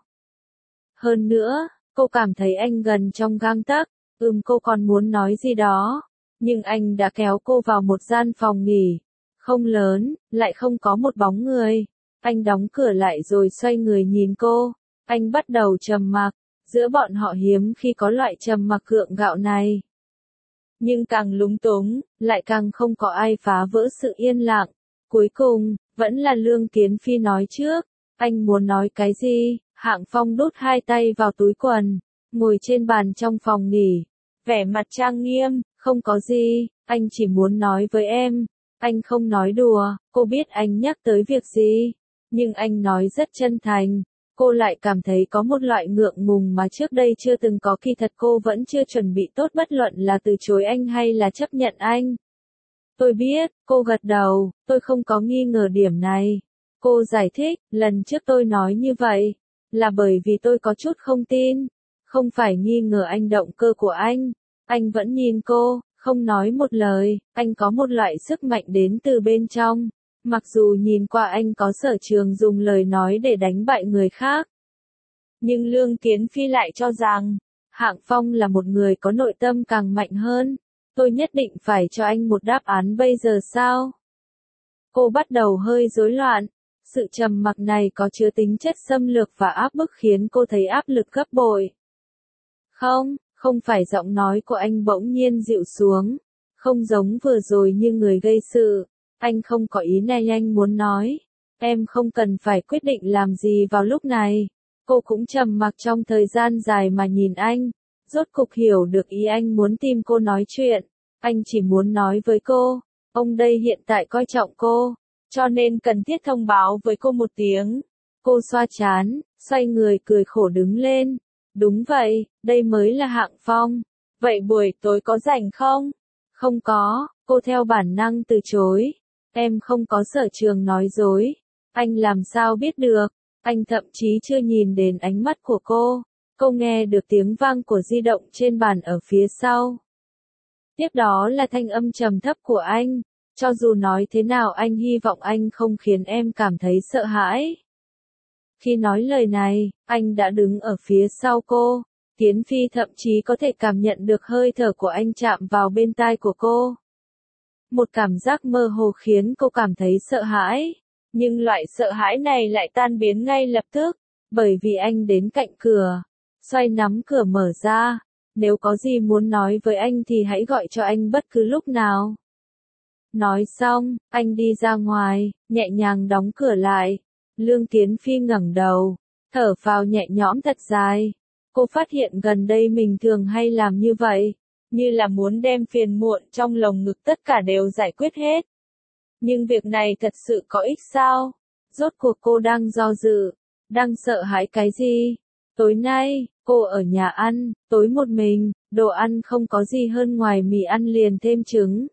Hơn nữa, cô cảm thấy anh gần trong gang tấc, cô còn muốn nói gì đó, nhưng anh đã kéo cô vào một gian phòng nghỉ, không lớn, lại không có một bóng người. Anh đóng cửa lại rồi xoay người nhìn cô, anh bắt đầu trầm mặc, giữa bọn họ hiếm khi có loại trầm mặc gượng gạo này. Nhưng càng lúng túng, lại càng không có ai phá vỡ sự yên lặng. Cuối cùng, vẫn là Lương Kiến Phi nói trước, anh muốn nói cái gì? Hạng Phong đút hai tay vào túi quần, ngồi trên bàn trong phòng nghỉ, vẻ mặt trang nghiêm, không có gì, anh chỉ muốn nói với em, anh không nói đùa, cô biết anh nhắc tới việc gì, nhưng anh nói rất chân thành. Cô lại cảm thấy có một loại ngượng ngùng mà trước đây chưa từng có, kỳ thật cô vẫn chưa chuẩn bị tốt bất luận là từ chối anh hay là chấp nhận anh. Tôi biết, cô gật đầu, tôi không có nghi ngờ điểm này. Cô giải thích, lần trước tôi nói như vậy, là bởi vì tôi có chút không tin, không phải nghi ngờ anh động cơ của anh. Anh vẫn nhìn cô, không nói một lời, anh có một loại sức mạnh đến từ bên trong. Mặc dù nhìn qua anh có sở trường dùng lời nói để đánh bại người khác. Nhưng Lương Kiến Phi lại cho rằng, Hạng Phong là một người có nội tâm càng mạnh hơn. Tôi nhất định phải cho anh một đáp án bây giờ sao? Cô bắt đầu hơi rối loạn. Sự trầm mặc này có chứa tính chất xâm lược và áp bức khiến cô thấy áp lực gấp bội. Không, không phải, giọng nói của anh bỗng nhiên dịu xuống. Không giống vừa rồi như người gây sự. Anh không có ý này anh muốn nói. Em không cần phải quyết định làm gì vào lúc này. Cô cũng trầm mặc trong thời gian dài mà nhìn anh. Rốt cục hiểu được ý anh muốn tìm cô nói chuyện. Anh chỉ muốn nói với cô, ông đây hiện tại coi trọng cô, cho nên cần thiết thông báo với cô một tiếng. Cô xoa trán, xoay người cười khổ đứng lên. Đúng vậy, đây mới là Hạng Phong. Vậy buổi tối có rảnh không? Không có, cô theo bản năng từ chối. Em không có sở trường nói dối. Anh làm sao biết được? Anh thậm chí chưa nhìn đến ánh mắt của cô. Cô nghe được tiếng vang của di động trên bàn ở phía sau. Tiếp đó là thanh âm trầm thấp của anh. Cho dù nói thế nào anh hy vọng anh không khiến em cảm thấy sợ hãi. Khi nói lời này, anh đã đứng ở phía sau cô. Kiến Phi thậm chí có thể cảm nhận được hơi thở của anh chạm vào bên tai của cô. Một cảm giác mơ hồ khiến cô cảm thấy sợ hãi. Nhưng loại sợ hãi này lại tan biến ngay lập tức. Bởi vì anh đến cạnh cửa. Xoay nắm cửa mở ra. Nếu có gì muốn nói với anh thì hãy gọi cho anh bất cứ lúc nào. Nói xong, anh đi ra ngoài, nhẹ nhàng đóng cửa lại. Lương Kiến Phi ngẩng đầu, thở phào nhẹ nhõm thật dài. Cô phát hiện gần đây mình thường hay làm như vậy, như là muốn đem phiền muộn trong lồng ngực tất cả đều giải quyết hết. Nhưng việc này thật sự có ích sao? Rốt cuộc cô đang do dự, đang sợ hãi cái gì? Tối nay, cô ở nhà ăn, tối một mình, đồ ăn không có gì hơn ngoài mì ăn liền thêm trứng.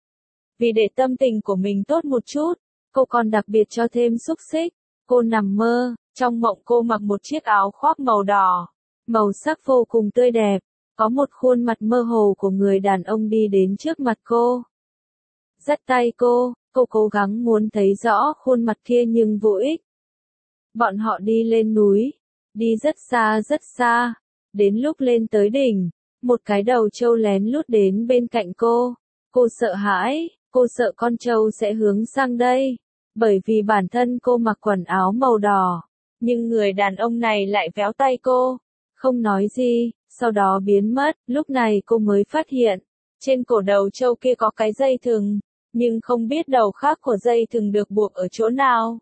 Vì để tâm tình của mình tốt một chút, cô còn đặc biệt cho thêm xúc xích. Cô nằm mơ, trong mộng cô mặc một chiếc áo khoác màu đỏ, màu sắc vô cùng tươi đẹp. Có một khuôn mặt mơ hồ của người đàn ông đi đến trước mặt cô. Dắt tay cô cố gắng muốn thấy rõ khuôn mặt kia nhưng vô ích. Bọn họ đi lên núi, đi rất xa, đến lúc lên tới đỉnh, một cái đầu trâu lén lút đến bên cạnh cô. Cô sợ hãi, cô sợ con trâu sẽ hướng sang đây, bởi vì bản thân cô mặc quần áo màu đỏ, nhưng người đàn ông này lại véo tay cô, không nói gì, sau đó biến mất. Lúc này cô mới phát hiện, trên cổ đầu trâu kia có cái dây thừng, nhưng không biết đầu khác của dây thừng được buộc ở chỗ nào.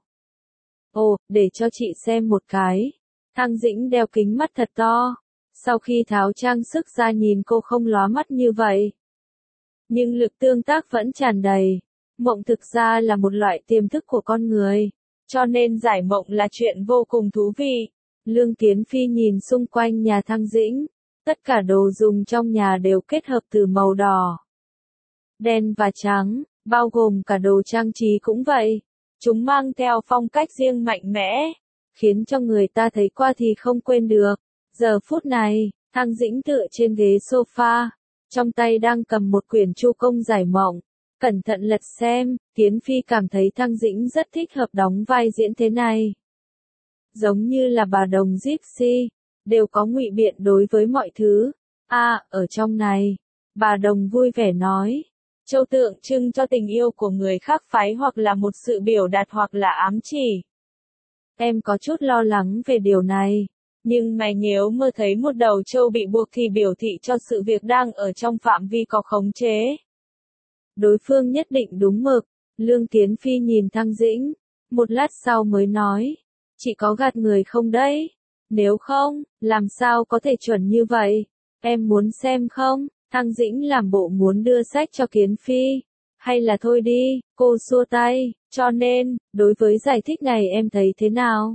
Ồ, để cho chị xem một cái. Thang Dĩnh đeo kính mắt thật to. Sau khi tháo trang sức ra nhìn cô không lóa mắt như vậy. Nhưng lực tương tác vẫn tràn đầy. Mộng thực ra là một loại tiềm thức của con người. Cho nên giải mộng là chuyện vô cùng thú vị. Lương Kiến Phi nhìn xung quanh nhà Thang Dĩnh. Tất cả đồ dùng trong nhà đều kết hợp từ màu đỏ, đen và trắng, bao gồm cả đồ trang trí cũng vậy. Chúng mang theo phong cách riêng mạnh mẽ, khiến cho người ta thấy qua thì không quên được. Giờ phút này, Thang Dĩnh tựa trên ghế sofa, trong tay đang cầm một quyển chu công giải mộng. Cẩn thận lật xem, Kiến Phi cảm thấy Thăng Dĩnh rất thích hợp đóng vai diễn thế này. Giống như là bà đồng Gypsy, đều có ngụy biện đối với mọi thứ. Ở trong này, bà đồng vui vẻ nói. Châu tượng trưng cho tình yêu của người khác phái hoặc là một sự biểu đạt hoặc là ám chỉ. Em có chút lo lắng về điều này. Nhưng mà nếu mơ thấy một đầu trâu bị buộc thì biểu thị cho sự việc đang ở trong phạm vi có khống chế. Đối phương nhất định đúng mực. Lương Kiến Phi nhìn Thăng Dĩnh. Một lát sau mới nói. Chị có gạt người không đấy? Nếu không, làm sao có thể chuẩn như vậy? Em muốn xem không? Thăng Dĩnh làm bộ muốn đưa sách cho Kiến Phi. Hay là thôi đi, cô xua tay. Cho nên, đối với giải thích này em thấy thế nào?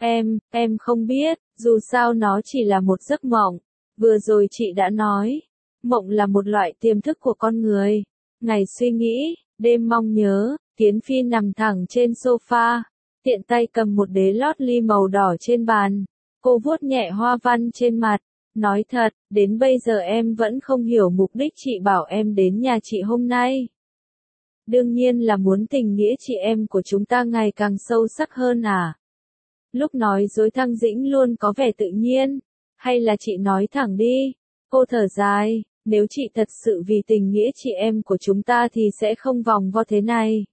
Em không biết, dù sao nó chỉ là một giấc mộng. Vừa rồi chị đã nói, mộng là một loại tiềm thức của con người. Ngày suy nghĩ, đêm mong nhớ, Kiến Phi nằm thẳng trên sofa, tiện tay cầm một đế lót ly màu đỏ trên bàn. Cô vuốt nhẹ hoa văn trên mặt, nói thật, đến bây giờ em vẫn không hiểu mục đích chị bảo em đến nhà chị hôm nay. Đương nhiên là muốn tình nghĩa chị em của chúng ta ngày càng sâu sắc hơn à. Lúc nói dối Thăng Dĩnh luôn có vẻ tự nhiên, hay là chị nói thẳng đi. Cô thở dài, nếu chị thật sự vì tình nghĩa chị em của chúng ta thì sẽ không vòng vo thế này.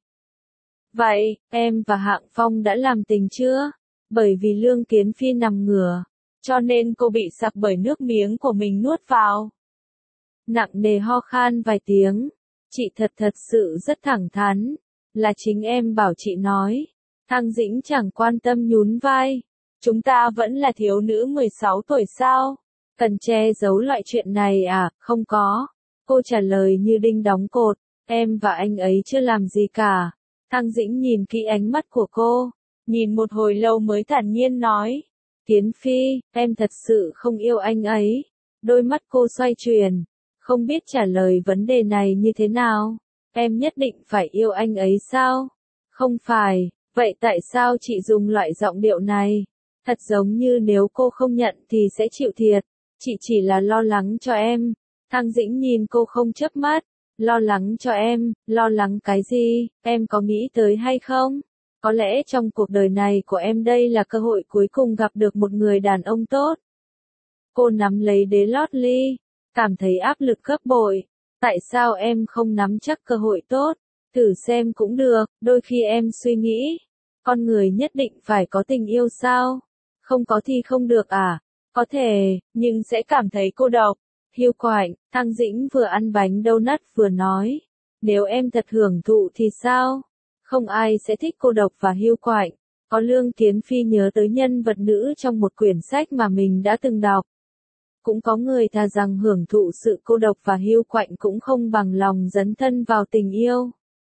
Vậy, em và Hạng Phong đã làm tình chưa? Bởi vì Lương Kiến Phi nằm ngửa, cho nên cô bị sặc bởi nước miếng của mình nuốt vào. Nặng nề ho khan vài tiếng, chị thật sự rất thẳng thắn, là chính em bảo chị nói. Thăng Dĩnh chẳng quan tâm nhún vai. Chúng ta vẫn là thiếu nữ 16 tuổi sao? Cần che giấu loại chuyện này à? Không có. Cô trả lời như đinh đóng cột. Em và anh ấy chưa làm gì cả. Thăng Dĩnh nhìn kỹ ánh mắt của cô. Nhìn một hồi lâu mới thản nhiên nói. Kiến Phi, em thật sự không yêu anh ấy. Đôi mắt cô xoay chuyển. Không biết trả lời vấn đề này như thế nào. Em nhất định phải yêu anh ấy sao? Không phải. Vậy tại sao chị dùng loại giọng điệu này? Thật giống như nếu cô không nhận thì sẽ chịu thiệt. Chị chỉ là lo lắng cho em. Thăng Dĩnh nhìn cô không chớp mắt. Lo lắng cho em, lo lắng cái gì, em có nghĩ tới hay không? Có lẽ trong cuộc đời này của em đây là cơ hội cuối cùng gặp được một người đàn ông tốt. Cô nắm lấy đế lót ly, cảm thấy áp lực gấp bội. Tại sao em không nắm chắc cơ hội tốt? Thử xem cũng được, đôi khi em suy nghĩ, con người nhất định phải có tình yêu sao? Không có thì không được à? Có thể, nhưng sẽ cảm thấy cô độc. Hiu quạnh, Thăng Dĩnh vừa ăn bánh donut vừa nói. Nếu em thật hưởng thụ thì sao? Không ai sẽ thích cô độc và hiu quạnh. Có Lương Kiến Phi nhớ tới nhân vật nữ trong một quyển sách mà mình đã từng đọc. Cũng có người thà rằng hưởng thụ sự cô độc và hiu quạnh cũng không bằng lòng dấn thân vào tình yêu.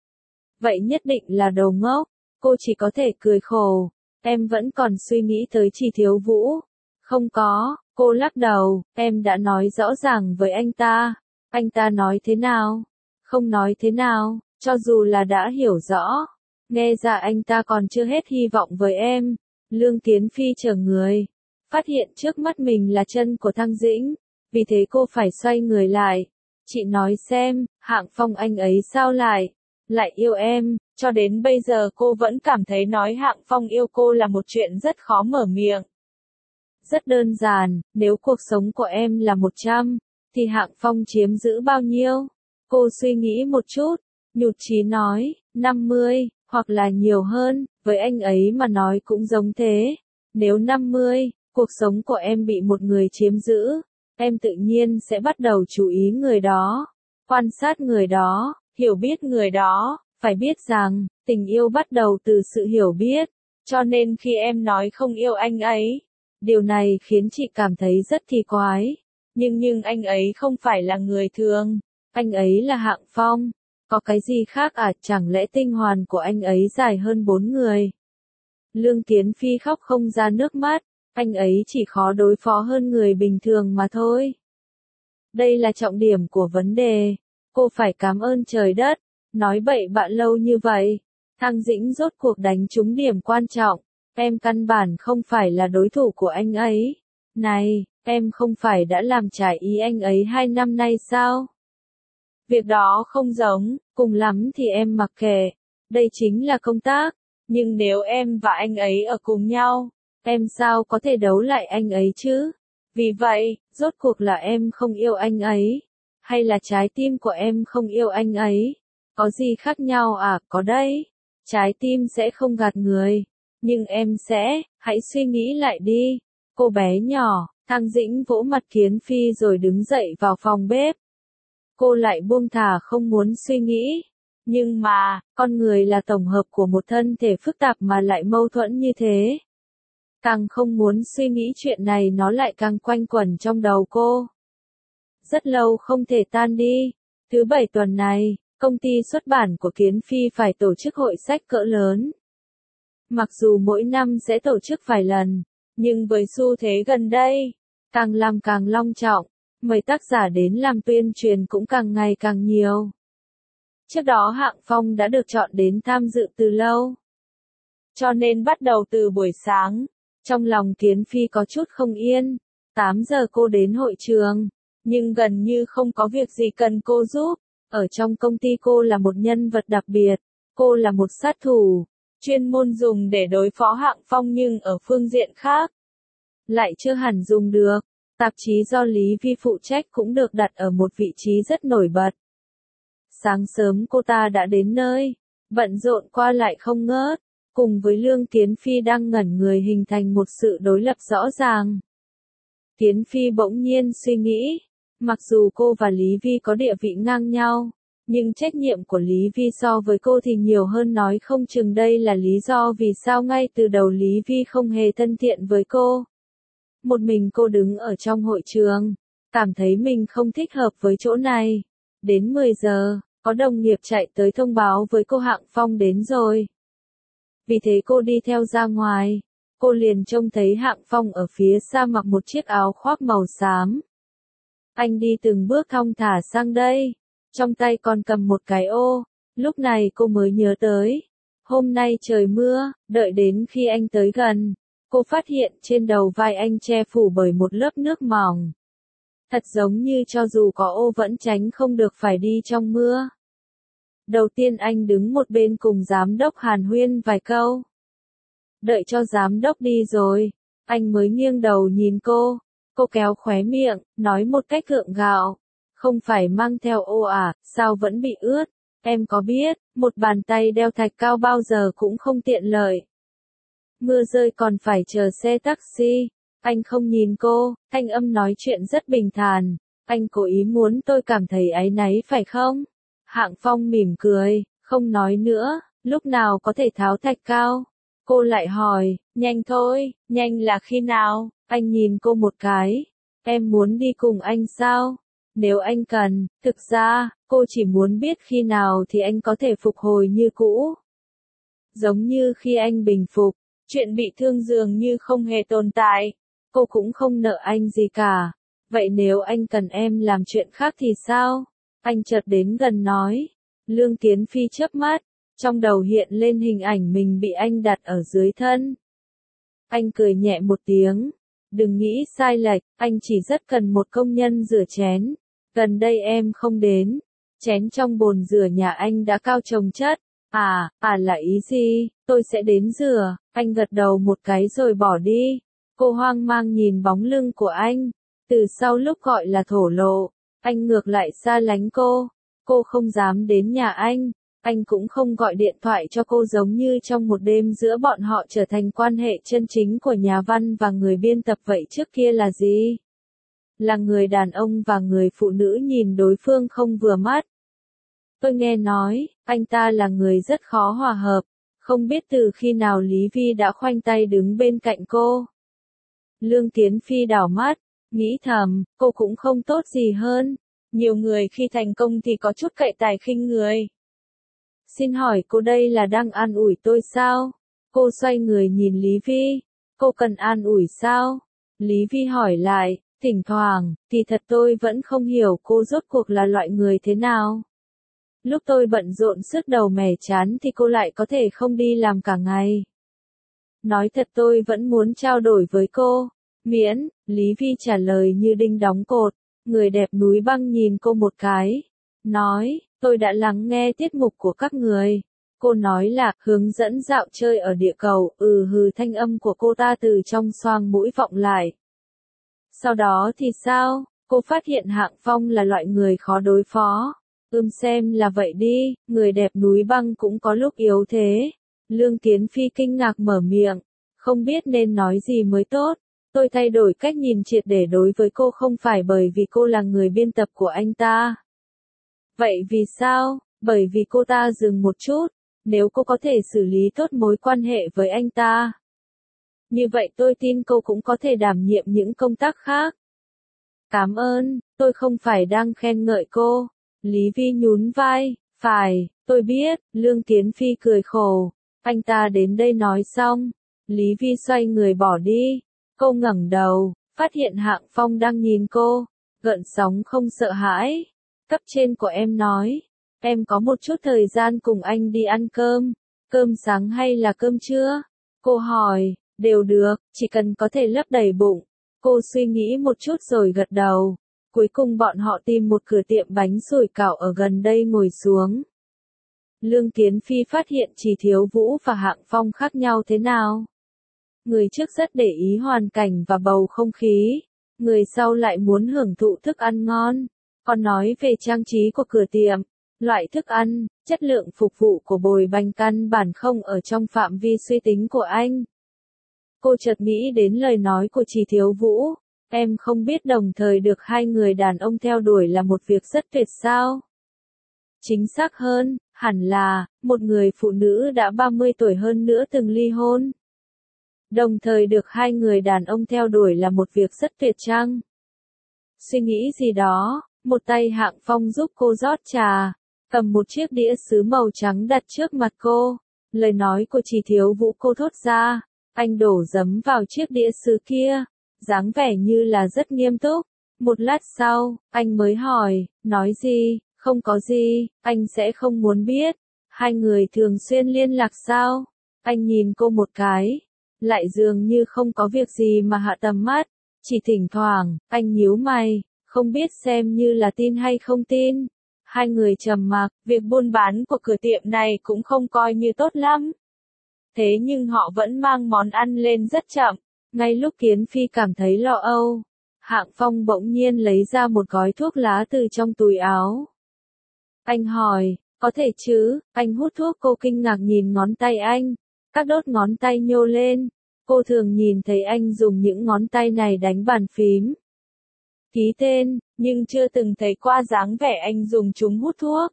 Vậy nhất định là đồ ngốc. Cô chỉ có thể cười khổ. Em vẫn còn suy nghĩ tới Chỉ Thiếu Vũ. Không có, cô lắc đầu, em đã nói rõ ràng với anh ta. Anh ta nói thế nào? Không nói thế nào, cho dù là đã hiểu rõ. Nghe ra anh ta còn chưa hết hy vọng với em. Lương Kiến Phi chờ người. Phát hiện trước mắt mình là chân của Thăng Dĩnh. Vì thế cô phải xoay người lại. Chị nói xem, Hạng Phong anh ấy sao lại yêu em, cho đến bây giờ cô vẫn cảm thấy nói Hạng Phong yêu cô là một chuyện rất khó mở miệng. Rất đơn giản, nếu cuộc sống của em là 100, thì Hạng Phong chiếm giữ bao nhiêu? Cô suy nghĩ một chút, nhụt chí nói, 50, hoặc là nhiều hơn, với anh ấy mà nói cũng giống thế. Nếu 50, cuộc sống của em bị một người chiếm giữ, em tự nhiên sẽ bắt đầu chú ý người đó, quan sát người đó, hiểu biết người đó, phải biết rằng, tình yêu bắt đầu từ sự hiểu biết, cho nên khi em nói không yêu anh ấy, điều này khiến chị cảm thấy rất kỳ quái, nhưng anh ấy không phải là người thường, anh ấy là Hạng Phong, có cái gì khác à, chẳng lẽ tinh hoàn của anh ấy dài hơn 4 người? Lương Kiến Phi khóc không ra nước mắt, anh ấy chỉ khó đối phó hơn người bình thường mà thôi. Đây là trọng điểm của vấn đề. Cô phải cảm ơn trời đất, nói bậy bạ lâu như vậy. Thăng Dĩnh rốt cuộc đánh trúng điểm quan trọng. Em căn bản không phải là đối thủ của anh ấy. Này, em không phải đã làm trái ý anh ấy 2 năm nay sao? Việc đó không giống, cùng lắm thì em mặc kệ. Đây chính là công tác. Nhưng nếu em và anh ấy ở cùng nhau, em sao có thể đấu lại anh ấy chứ? Vì vậy, rốt cuộc là em không yêu anh ấy, hay là trái tim của em không yêu anh ấy? Có gì khác nhau à? Có đấy. Trái tim sẽ không gạt người, nhưng em sẽ, hãy suy nghĩ lại đi. Cô bé nhỏ, Thang Dĩnh vỗ mặt Kiến Phi rồi đứng dậy vào phòng bếp. Cô lại buông thả không muốn suy nghĩ. Nhưng mà, con người là tổng hợp của một thân thể phức tạp mà lại mâu thuẫn như thế. Càng không muốn suy nghĩ chuyện này nó lại càng quanh quẩn trong đầu cô. Rất lâu không thể tan đi. Thứ bảy tuần này, công ty xuất bản của Kiến Phi phải tổ chức hội sách cỡ lớn. Mặc dù mỗi năm sẽ tổ chức vài lần, nhưng với xu thế gần đây, càng làm càng long trọng, mời tác giả đến làm tuyên truyền cũng càng ngày càng nhiều. Trước đó Hạng Phong đã được chọn đến tham dự từ lâu. Cho nên bắt đầu từ buổi sáng, trong lòng Kiến Phi có chút không yên. 8 giờ cô đến hội trường, nhưng gần như không có việc gì cần cô giúp. Ở trong công ty cô là một nhân vật đặc biệt, cô là một sát thủ, chuyên môn dùng để đối phó Hạng Phong nhưng ở phương diện khác, lại chưa hẳn dùng được. Tạp chí do Lý Vi phụ trách cũng được đặt ở một vị trí rất nổi bật. Sáng sớm cô ta đã đến nơi, bận rộn qua lại không ngớt, cùng với Lương Kiến Phi đang ngẩn người hình thành một sự đối lập rõ ràng. Kiến Phi bỗng nhiên suy nghĩ, mặc dù cô và Lý Vi có địa vị ngang nhau, nhưng trách nhiệm của Lý Vi so với cô thì nhiều hơn, nói không chừng đây là lý do vì sao ngay từ đầu Lý Vi không hề thân thiện với cô. Một mình cô đứng ở trong hội trường, cảm thấy mình không thích hợp với chỗ này. Đến 10 giờ, có đồng nghiệp chạy tới thông báo với cô Hạng Phong đến rồi. Vì thế cô đi theo ra ngoài, cô liền trông thấy Hạng Phong ở phía xa mặc một chiếc áo khoác màu xám. Anh đi từng bước thong thả sang đây, trong tay còn cầm một cái ô. Lúc này cô mới nhớ tới, hôm nay trời mưa, đợi đến khi anh tới gần, cô phát hiện trên đầu vai anh che phủ bởi một lớp nước mỏng. Thật giống như cho dù có ô vẫn tránh không được phải đi trong mưa. Đầu tiên anh đứng một bên cùng giám đốc hàn huyên vài câu. Đợi cho giám đốc đi rồi, anh mới nghiêng đầu nhìn cô. Cô kéo khóe miệng, nói một cách gượng gạo. Không phải mang theo ô à, sao vẫn bị ướt? Em có biết, một bàn tay đeo thạch cao bao giờ cũng không tiện lợi. Mưa rơi còn phải chờ xe taxi. Anh không nhìn cô, thanh âm nói chuyện rất bình thản. Anh cố ý muốn tôi cảm thấy áy náy phải không? Hạng Phong mỉm cười, không nói nữa, lúc nào có thể tháo thạch cao? Cô lại hỏi, nhanh thôi, nhanh là khi nào? Anh nhìn cô một cái. Em muốn đi cùng anh sao? Nếu anh cần, thực ra, cô chỉ muốn biết khi nào thì anh có thể phục hồi như cũ. Giống như khi anh bình phục, chuyện bị thương dường như không hề tồn tại. Cô cũng không nợ anh gì cả. Vậy nếu anh cần em làm chuyện khác thì sao? Anh chợt đến gần nói. Lương Kiến Phi chớp mắt, trong đầu hiện lên hình ảnh mình bị anh đặt ở dưới thân. Anh cười nhẹ một tiếng. Đừng nghĩ sai lệch, anh chỉ rất cần một công nhân rửa chén. Gần đây em không đến. Chén trong bồn rửa nhà anh đã cao chồng chất. Là ý gì? Tôi sẽ đến rửa. Anh gật đầu một cái rồi bỏ đi. Cô hoang mang nhìn bóng lưng của anh. Từ sau lúc gọi là thổ lộ, anh ngược lại xa lánh cô. Cô không dám đến nhà anh cũng không gọi điện thoại cho cô, giống như trong một đêm giữa bọn họ trở thành quan hệ chân chính của nhà văn và người biên tập. Vậy trước kia là gì? Là người đàn ông và người phụ nữ nhìn đối phương không vừa mắt. Tôi nghe nói, anh ta là người rất khó hòa hợp. Không biết từ khi nào Lý Vi đã khoanh tay đứng bên cạnh cô. Lương Kiến Phi đảo mắt, nghĩ thầm, cô cũng không tốt gì hơn. Nhiều người khi thành công thì có chút cậy tài khinh người. Xin hỏi cô đây là đang an ủi tôi sao? Cô xoay người nhìn Lý Vi. Cô cần an ủi sao? Lý Vi hỏi lại, thỉnh thoảng, thì thật tôi vẫn không hiểu cô rốt cuộc là loại người thế nào. Lúc tôi bận rộn sứt đầu mẻ chán thì cô lại có thể không đi làm cả ngày. Nói thật tôi vẫn muốn trao đổi với cô. Miễn, Lý Vi trả lời như đinh đóng cột. Người đẹp núi băng nhìn cô một cái. nói, tôi đã lắng nghe tiết mục của các người. Cô nói là, hướng dẫn dạo chơi ở địa cầu, thanh âm của cô ta từ trong xoang mũi vọng lại. Sau đó thì sao? Cô phát hiện Hạng Phong là loại người khó đối phó. Xem là vậy đi, người đẹp núi băng cũng có lúc yếu thế. Lương Kiến Phi kinh ngạc mở miệng, không biết nên nói gì mới tốt. Tôi thay đổi cách nhìn triệt để đối với cô không phải bởi vì cô là người biên tập của anh ta. Vậy vì sao? Bởi vì cô ta dừng một chút. Nếu cô có thể xử lý tốt mối quan hệ với anh ta, như vậy tôi tin cô cũng có thể đảm nhiệm những công tác khác. Cảm ơn, tôi không phải đang khen ngợi cô. Lý Vi nhún vai, phải, tôi biết, Lương Kiến Phi cười khổ. Anh ta đến đây nói xong. Lý Vi xoay người bỏ đi. Cô ngẩng đầu, phát hiện Hạng Phong đang nhìn cô. Gợn sóng không sợ hãi. Cấp trên của em nói, em có một chút thời gian cùng anh đi ăn cơm. Cơm sáng hay là cơm trưa? Cô hỏi, đều được, chỉ cần có thể lấp đầy bụng. Cô suy nghĩ một chút rồi gật đầu. Cuối cùng bọn họ tìm một cửa tiệm bánh sủi cảo ở gần đây ngồi xuống. Lương Kiến Phi phát hiện Chỉ Thiếu Vũ và Hạng Phong khác nhau thế nào. Người trước rất để ý hoàn cảnh và bầu không khí. Người sau lại muốn hưởng thụ thức ăn ngon. Còn nói về trang trí của cửa tiệm, loại thức ăn, chất lượng phục vụ của Bồi Bánh căn bản không ở trong phạm vi suy tính của anh. Cô chợt nghĩ đến lời nói của Chỉ Thiếu Vũ. Em không biết đồng thời được hai người đàn ông theo đuổi là một việc rất tuyệt sao? Chính xác hơn, hẳn là, một người phụ nữ đã 30 tuổi hơn nữa từng ly hôn. Đồng thời được hai người đàn ông theo đuổi là một việc rất tuyệt chăng? Suy nghĩ gì đó, một tay Hạng Phong giúp cô rót trà, cầm một chiếc đĩa sứ màu trắng đặt trước mặt cô. Lời nói của Chỉ Thiếu Vũ cô thốt ra, anh đổ giấm vào chiếc đĩa sứ kia, dáng vẻ như là rất nghiêm túc. Một lát sau, anh mới hỏi, nói gì, không có gì, anh sẽ không muốn biết. Hai người thường xuyên liên lạc sao? Anh nhìn cô một cái, lại dường như không có việc gì mà hạ tầm mắt. Chỉ thỉnh thoảng, anh nhíu mày, không biết xem như là tin hay không tin. Hai người trầm mặc, việc buôn bán của cửa tiệm này cũng không coi như tốt lắm. Thế nhưng họ vẫn mang món ăn lên rất chậm. Ngay lúc Kiến Phi cảm thấy lo âu, Hạng Phong bỗng nhiên lấy ra một gói thuốc lá từ trong túi áo. Anh hỏi, có thể chứ? Anh hút thuốc. Cô kinh ngạc nhìn ngón tay anh. Các đốt ngón tay nhô lên. Cô thường nhìn thấy anh dùng những ngón tay này đánh bàn phím, ký tên, nhưng chưa từng thấy qua dáng vẻ anh dùng chúng hút thuốc.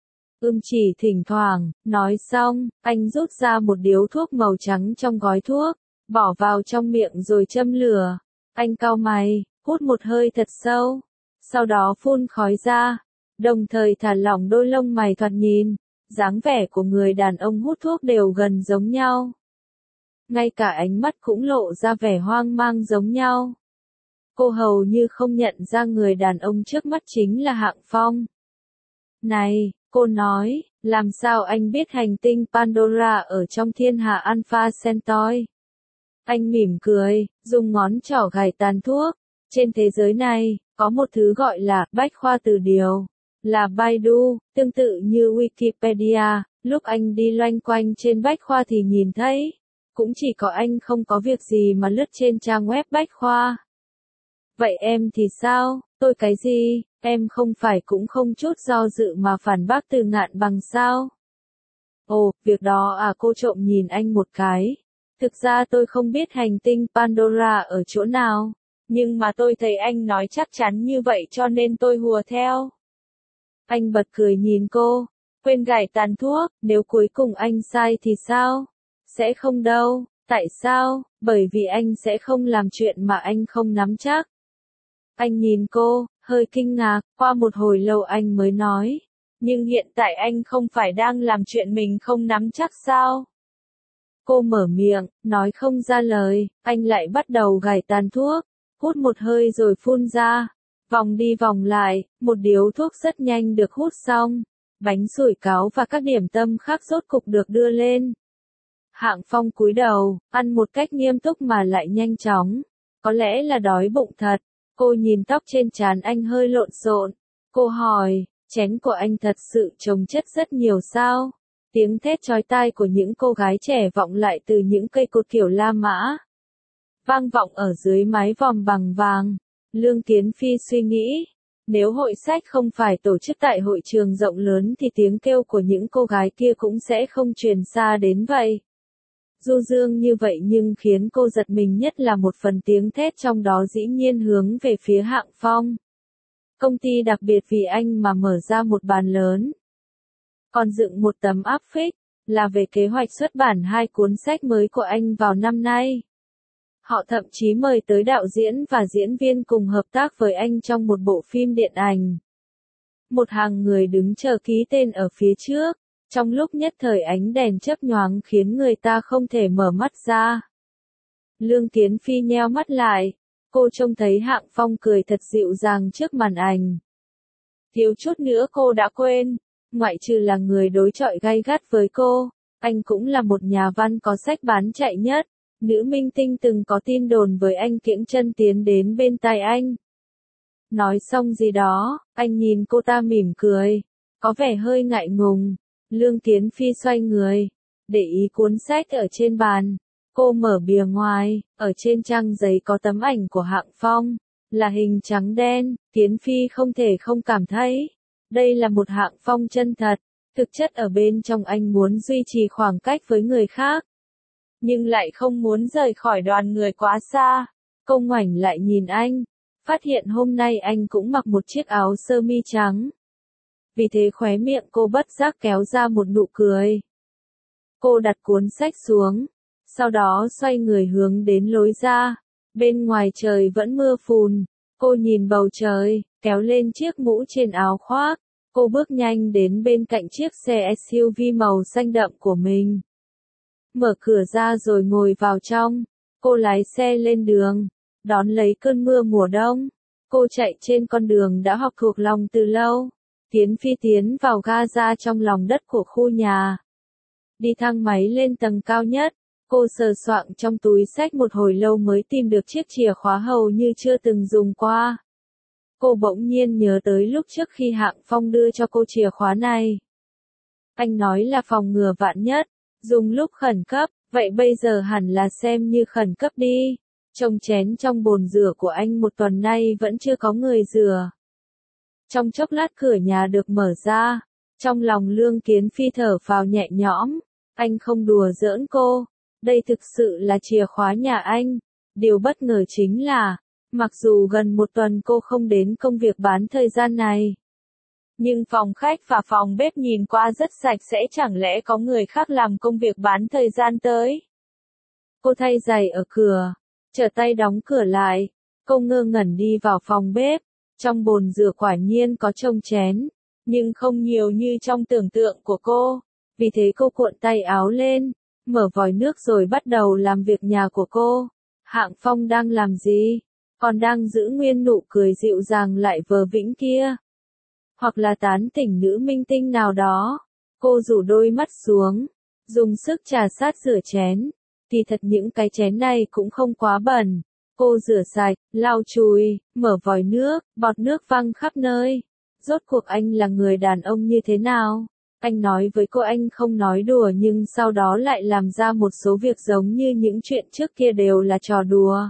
Chỉ thỉnh thoảng. Nói xong, anh rút ra một điếu thuốc màu trắng trong gói thuốc, bỏ vào trong miệng rồi châm lửa. Anh cau mày, hút một hơi thật sâu, sau đó phun khói ra, đồng thời thả lỏng đôi lông mày. Thoạt nhìn, dáng vẻ của người đàn ông hút thuốc đều gần giống nhau. Ngay cả ánh mắt cũng lộ ra vẻ hoang mang giống nhau. Cô hầu như không nhận ra người đàn ông trước mắt chính là Hạng Phong. Này, cô nói, làm sao anh biết hành tinh Pandora ở trong thiên hà Alpha Centauri? Anh mỉm cười, dùng ngón trỏ gảy tàn thuốc. Trên thế giới này, có một thứ gọi là bách khoa từ điển, là Baidu, tương tự như Wikipedia. Lúc anh đi loanh quanh trên bách khoa thì nhìn thấy, cũng chỉ có anh không có việc gì mà lướt trên trang web bách khoa. Vậy em thì sao? Tôi cái gì? Em không phải cũng không chút do dự mà phản bác Từ Ngạn Bằng sao? Ồ, việc đó à? Cô trộm nhìn anh một cái. Thực ra tôi không biết hành tinh Pandora ở chỗ nào, nhưng mà tôi thấy anh nói chắc chắn như vậy cho nên tôi hùa theo. Anh bật cười nhìn cô, quên gảy tàn thuốc, nếu cuối cùng anh sai thì sao? Sẽ không đâu, tại sao? Bởi vì anh sẽ không làm chuyện mà anh không nắm chắc. Anh nhìn cô, hơi kinh ngạc, qua một hồi lâu anh mới nói, nhưng hiện tại anh không phải đang làm chuyện mình không nắm chắc sao? Cô mở miệng, nói không ra lời, anh lại bắt đầu gảy tàn thuốc, hút một hơi rồi phun ra, vòng đi vòng lại, một điếu thuốc rất nhanh được hút xong, bánh sủi cảo và các điểm tâm khác rốt cục được đưa lên. Hạng Phong cúi đầu, ăn một cách nghiêm túc mà lại nhanh chóng, có lẽ là đói bụng thật. Cô nhìn tóc trên trán anh hơi lộn xộn, cô hỏi, Chén của anh thật sự chồng chất rất nhiều sao? Tiếng thét chói tai của những cô gái trẻ vọng lại từ những cây cột kiểu La Mã. Vang vọng ở dưới mái vòm bằng vàng. Lương Kiến Phi suy nghĩ, nếu hội sách không phải tổ chức tại hội trường rộng lớn thì tiếng kêu của những cô gái kia cũng sẽ không truyền xa đến vậy. Du dương như vậy nhưng khiến cô giật mình nhất là một phần tiếng thét trong đó dĩ nhiên hướng về phía Hạng Phong. Công ty đặc biệt vì anh mà mở ra một bàn lớn. Còn dựng một tấm áp phích, là về kế hoạch xuất bản 2 cuốn sách mới của anh vào năm nay. Họ thậm chí mời tới đạo diễn và diễn viên cùng hợp tác với anh trong một bộ phim điện ảnh. Một hàng người đứng chờ ký tên ở phía trước, trong lúc nhất thời ánh đèn chớp nhoáng khiến người ta không thể mở mắt ra. Lương Kiến Phi nheo mắt lại, cô trông thấy Hạng Phong cười thật dịu dàng trước màn ảnh. Thiếu chút nữa cô đã quên, ngoại trừ là người đối chọi gay gắt với cô, anh cũng là một nhà văn có sách bán chạy nhất. Nữ minh tinh từng có tin đồn với anh kiễng chân tiến đến bên tai anh. Nói xong gì đó, anh nhìn cô ta mỉm cười, có vẻ hơi ngại ngùng. Lương Kiến Phi xoay người, để ý cuốn sách ở trên bàn. Cô mở bìa ngoài, ở trên trang giấy có tấm ảnh của Hạng Phong, là hình trắng đen. Kiến Phi không thể không cảm thấy, đây là một Hạng Phong chân thật. Thực chất ở bên trong anh muốn duy trì khoảng cách với người khác, nhưng lại không muốn rời khỏi đoàn người quá xa. Cô ngoảnh lại nhìn anh, phát hiện hôm nay anh cũng mặc một chiếc áo sơ mi trắng. Vì thế khóe miệng cô bất giác kéo ra một nụ cười. Cô đặt cuốn sách xuống, sau đó xoay người hướng đến lối ra. Bên ngoài trời vẫn mưa phùn, cô nhìn bầu trời, kéo lên chiếc mũ trên áo khoác. Cô bước nhanh đến bên cạnh chiếc xe SUV màu xanh đậm của mình. Mở cửa ra rồi ngồi vào trong. Cô lái xe lên đường, đón lấy cơn mưa mùa đông. Cô chạy trên con đường đã học thuộc lòng từ lâu. Kiến Phi tiến vào ga trong lòng đất của khu nhà. Đi thang máy lên tầng cao nhất. Cô sờ soạng trong túi xách một hồi lâu mới tìm được chiếc chìa khóa hầu như chưa từng dùng qua. Cô bỗng nhiên nhớ tới lúc trước khi Hạng Phong đưa cho cô chìa khóa này. Anh nói là phòng ngừa vạn nhất, dùng lúc khẩn cấp, vậy bây giờ hẳn là xem như khẩn cấp đi. Trông chén trong bồn rửa của anh một tuần nay vẫn chưa có người rửa. Trong chốc lát cửa nhà được mở ra, trong lòng Lương Kiến Phi thở phào nhẹ nhõm. Anh không đùa giỡn cô, đây thực sự là chìa khóa nhà anh. Điều bất ngờ chính là, mặc dù gần một tuần cô không đến công việc bán thời gian này, nhưng phòng khách và phòng bếp nhìn qua rất sạch sẽ, chẳng lẽ có người khác làm công việc bán thời gian tới. Cô thay giày ở cửa, trở tay đóng cửa lại, cô ngơ ngẩn đi vào phòng bếp. Trong bồn rửa quả nhiên có chông chén, nhưng không nhiều như trong tưởng tượng của cô. Vì thế cô cuộn tay áo lên, mở vòi nước rồi bắt đầu làm việc nhà của cô. Hạng Phong đang làm gì? Còn đang giữ nguyên nụ cười dịu dàng lại vờ vĩnh kia. Hoặc là tán tỉnh nữ minh tinh nào đó. Cô rủ đôi mắt xuống, dùng sức trà sát rửa chén. Thì thật những cái chén này cũng không quá bẩn. Cô rửa sạch, lau chùi, mở vòi nước, bọt nước văng khắp nơi. Rốt cuộc anh là người đàn ông như thế nào? Anh nói với cô anh không nói đùa nhưng sau đó lại làm ra một số việc giống như những chuyện trước kia đều là trò đùa.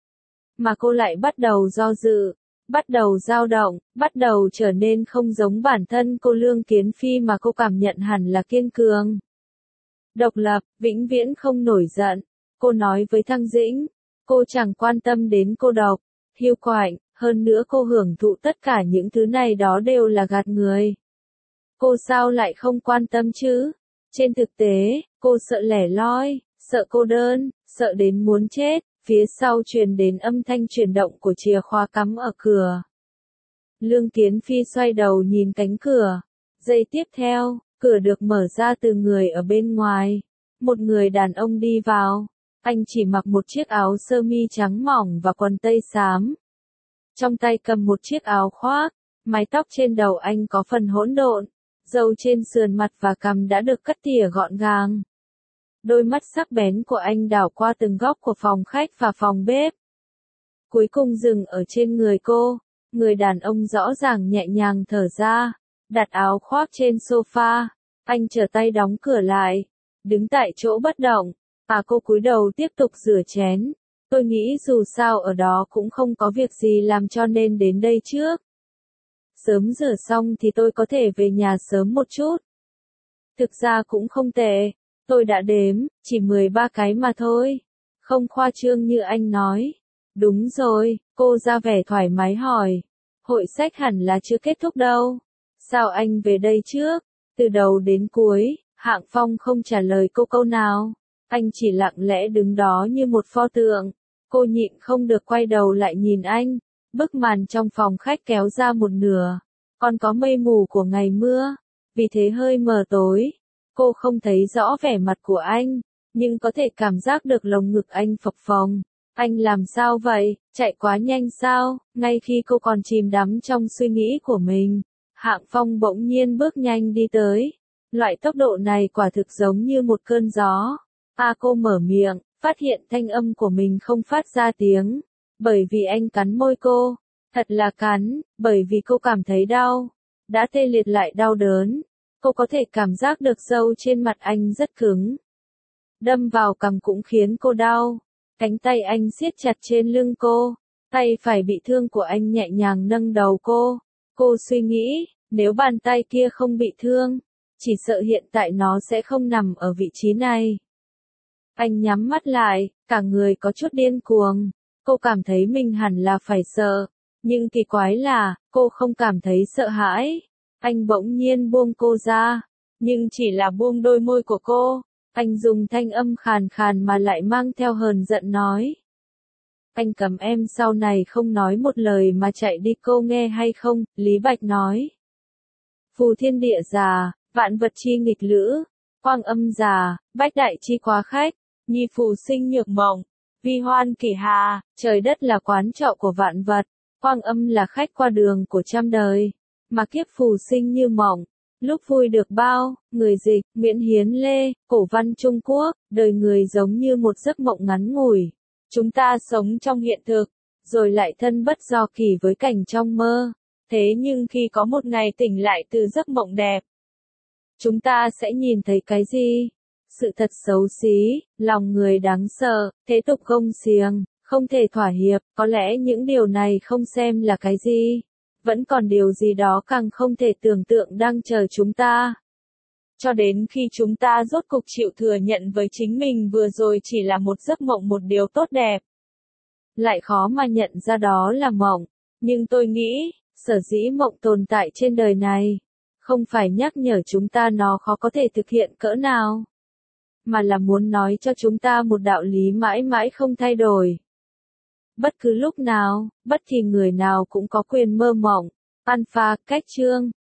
Mà cô lại bắt đầu do dự, bắt đầu dao động, bắt đầu trở nên không giống bản thân cô Lương Kiến Phi mà cô cảm nhận hẳn là kiên cường, độc lập, vĩnh viễn không nổi giận. Cô nói với Thăng Dĩnh, cô chẳng quan tâm đến cô độc, hiu quạnh, hơn nữa cô hưởng thụ tất cả những thứ này đó đều là gạt người. Cô sao lại không quan tâm chứ? Trên thực tế, cô sợ lẻ loi, sợ cô đơn, sợ đến muốn chết. Phía sau truyền đến âm thanh chuyển động của chìa khóa cắm ở cửa. Lương Kiến Phi xoay đầu nhìn cánh cửa. Giây tiếp theo, cửa được mở ra từ người ở bên ngoài. Một người đàn ông đi vào. Anh chỉ mặc một chiếc áo sơ mi trắng mỏng và quần tây xám. Trong tay cầm một chiếc áo khoác. Mái tóc trên đầu anh có phần hỗn độn. Râu trên sườn mặt và cằm đã được cắt tỉa gọn gàng. Đôi mắt sắc bén của anh đảo qua từng góc của phòng khách và phòng bếp. Cuối cùng dừng ở trên người cô. Người đàn ông rõ ràng nhẹ nhàng thở ra. đặt áo khoác trên sofa. Anh trở tay đóng cửa lại, đứng tại chỗ bất động. Cô cúi đầu tiếp tục rửa chén. Tôi nghĩ dù sao ở đó cũng không có việc gì làm cho nên đến đây trước. Sớm rửa xong thì tôi có thể về nhà sớm một chút. Thực ra cũng không tệ, tôi đã đếm, chỉ 13 cái mà thôi. Không khoa trương như anh nói. Đúng rồi, cô ra vẻ thoải mái hỏi. Hội sách hẳn là chưa kết thúc đâu. Sao anh về đây trước? Từ đầu đến cuối, Hạng Phong không trả lời cô câu nào. Anh chỉ lặng lẽ đứng đó như một pho tượng. Cô nhịn không được quay đầu lại nhìn anh. Bức màn trong phòng khách kéo ra một nửa. Còn có mây mù của ngày mưa. Vì thế hơi mờ tối. Cô không thấy rõ vẻ mặt của anh. Nhưng có thể cảm giác được lồng ngực anh phập phồng. Anh làm sao vậy? Chạy quá nhanh sao? Ngay khi cô còn chìm đắm trong suy nghĩ của mình, Hạng Phong bỗng nhiên bước nhanh đi tới. Loại tốc độ này quả thực giống như một cơn gió. Cô mở miệng, phát hiện thanh âm của mình không phát ra tiếng. Bởi vì anh cắn môi cô. Thật là cắn, bởi vì cô cảm thấy đau. Đã tê liệt lại đau đớn. Cô có thể cảm giác được râu trên mặt anh rất cứng. Đâm vào cằm cũng khiến cô đau. Cánh tay anh siết chặt trên lưng cô. Tay phải bị thương của anh nhẹ nhàng nâng đầu cô. Cô suy nghĩ, nếu bàn tay kia không bị thương, chỉ sợ hiện tại nó sẽ không nằm ở vị trí này. Anh nhắm mắt lại, cả người có chút điên cuồng. Cô cảm thấy mình hẳn là phải sợ. Nhưng kỳ quái là, cô không cảm thấy sợ hãi. Anh bỗng nhiên buông cô ra. Nhưng chỉ là buông đôi môi của cô. Anh dùng thanh âm khàn khàn mà lại mang theo hờn giận nói. Anh cấm em sau này không nói một lời mà chạy đi, cô nghe hay không? Lý Bạch nói. Phù thiên địa già, vạn vật chi nghịch lữ, quang âm già, bách đại chi quá khách, nhi phù sinh nhược mộng, vi hoan kỷ hà, trời đất là quán trọ của vạn vật, quang âm là khách qua đường của trăm đời, mà kiếp phù sinh như mộng. Lúc vui được bao, người dịch, Nguyễn Hiến Lê, cổ văn Trung Quốc, đời người giống như một giấc mộng ngắn ngủi. Chúng ta sống trong hiện thực, rồi lại thân bất do kỳ với cảnh trong mơ. Thế nhưng khi có một ngày tỉnh lại từ giấc mộng đẹp, chúng ta sẽ nhìn thấy cái gì? Sự thật xấu xí, lòng người đáng sợ, thế tục gông xiềng, không thể thỏa hiệp, có lẽ những điều này không xem là cái gì. Vẫn còn điều gì đó càng không thể tưởng tượng đang chờ chúng ta. Cho đến khi chúng ta rốt cục chịu thừa nhận với chính mình vừa rồi chỉ là một giấc mộng, một điều tốt đẹp. Lại khó mà nhận ra đó là mộng. Nhưng tôi nghĩ, sở dĩ mộng tồn tại trên đời này, không phải nhắc nhở chúng ta nó khó có thể thực hiện cỡ nào, mà là muốn nói cho chúng ta một đạo lý mãi mãi không thay đổi. Bất cứ lúc nào, bất kỳ người nào cũng có quyền mơ mộng. Alpha, cách chương.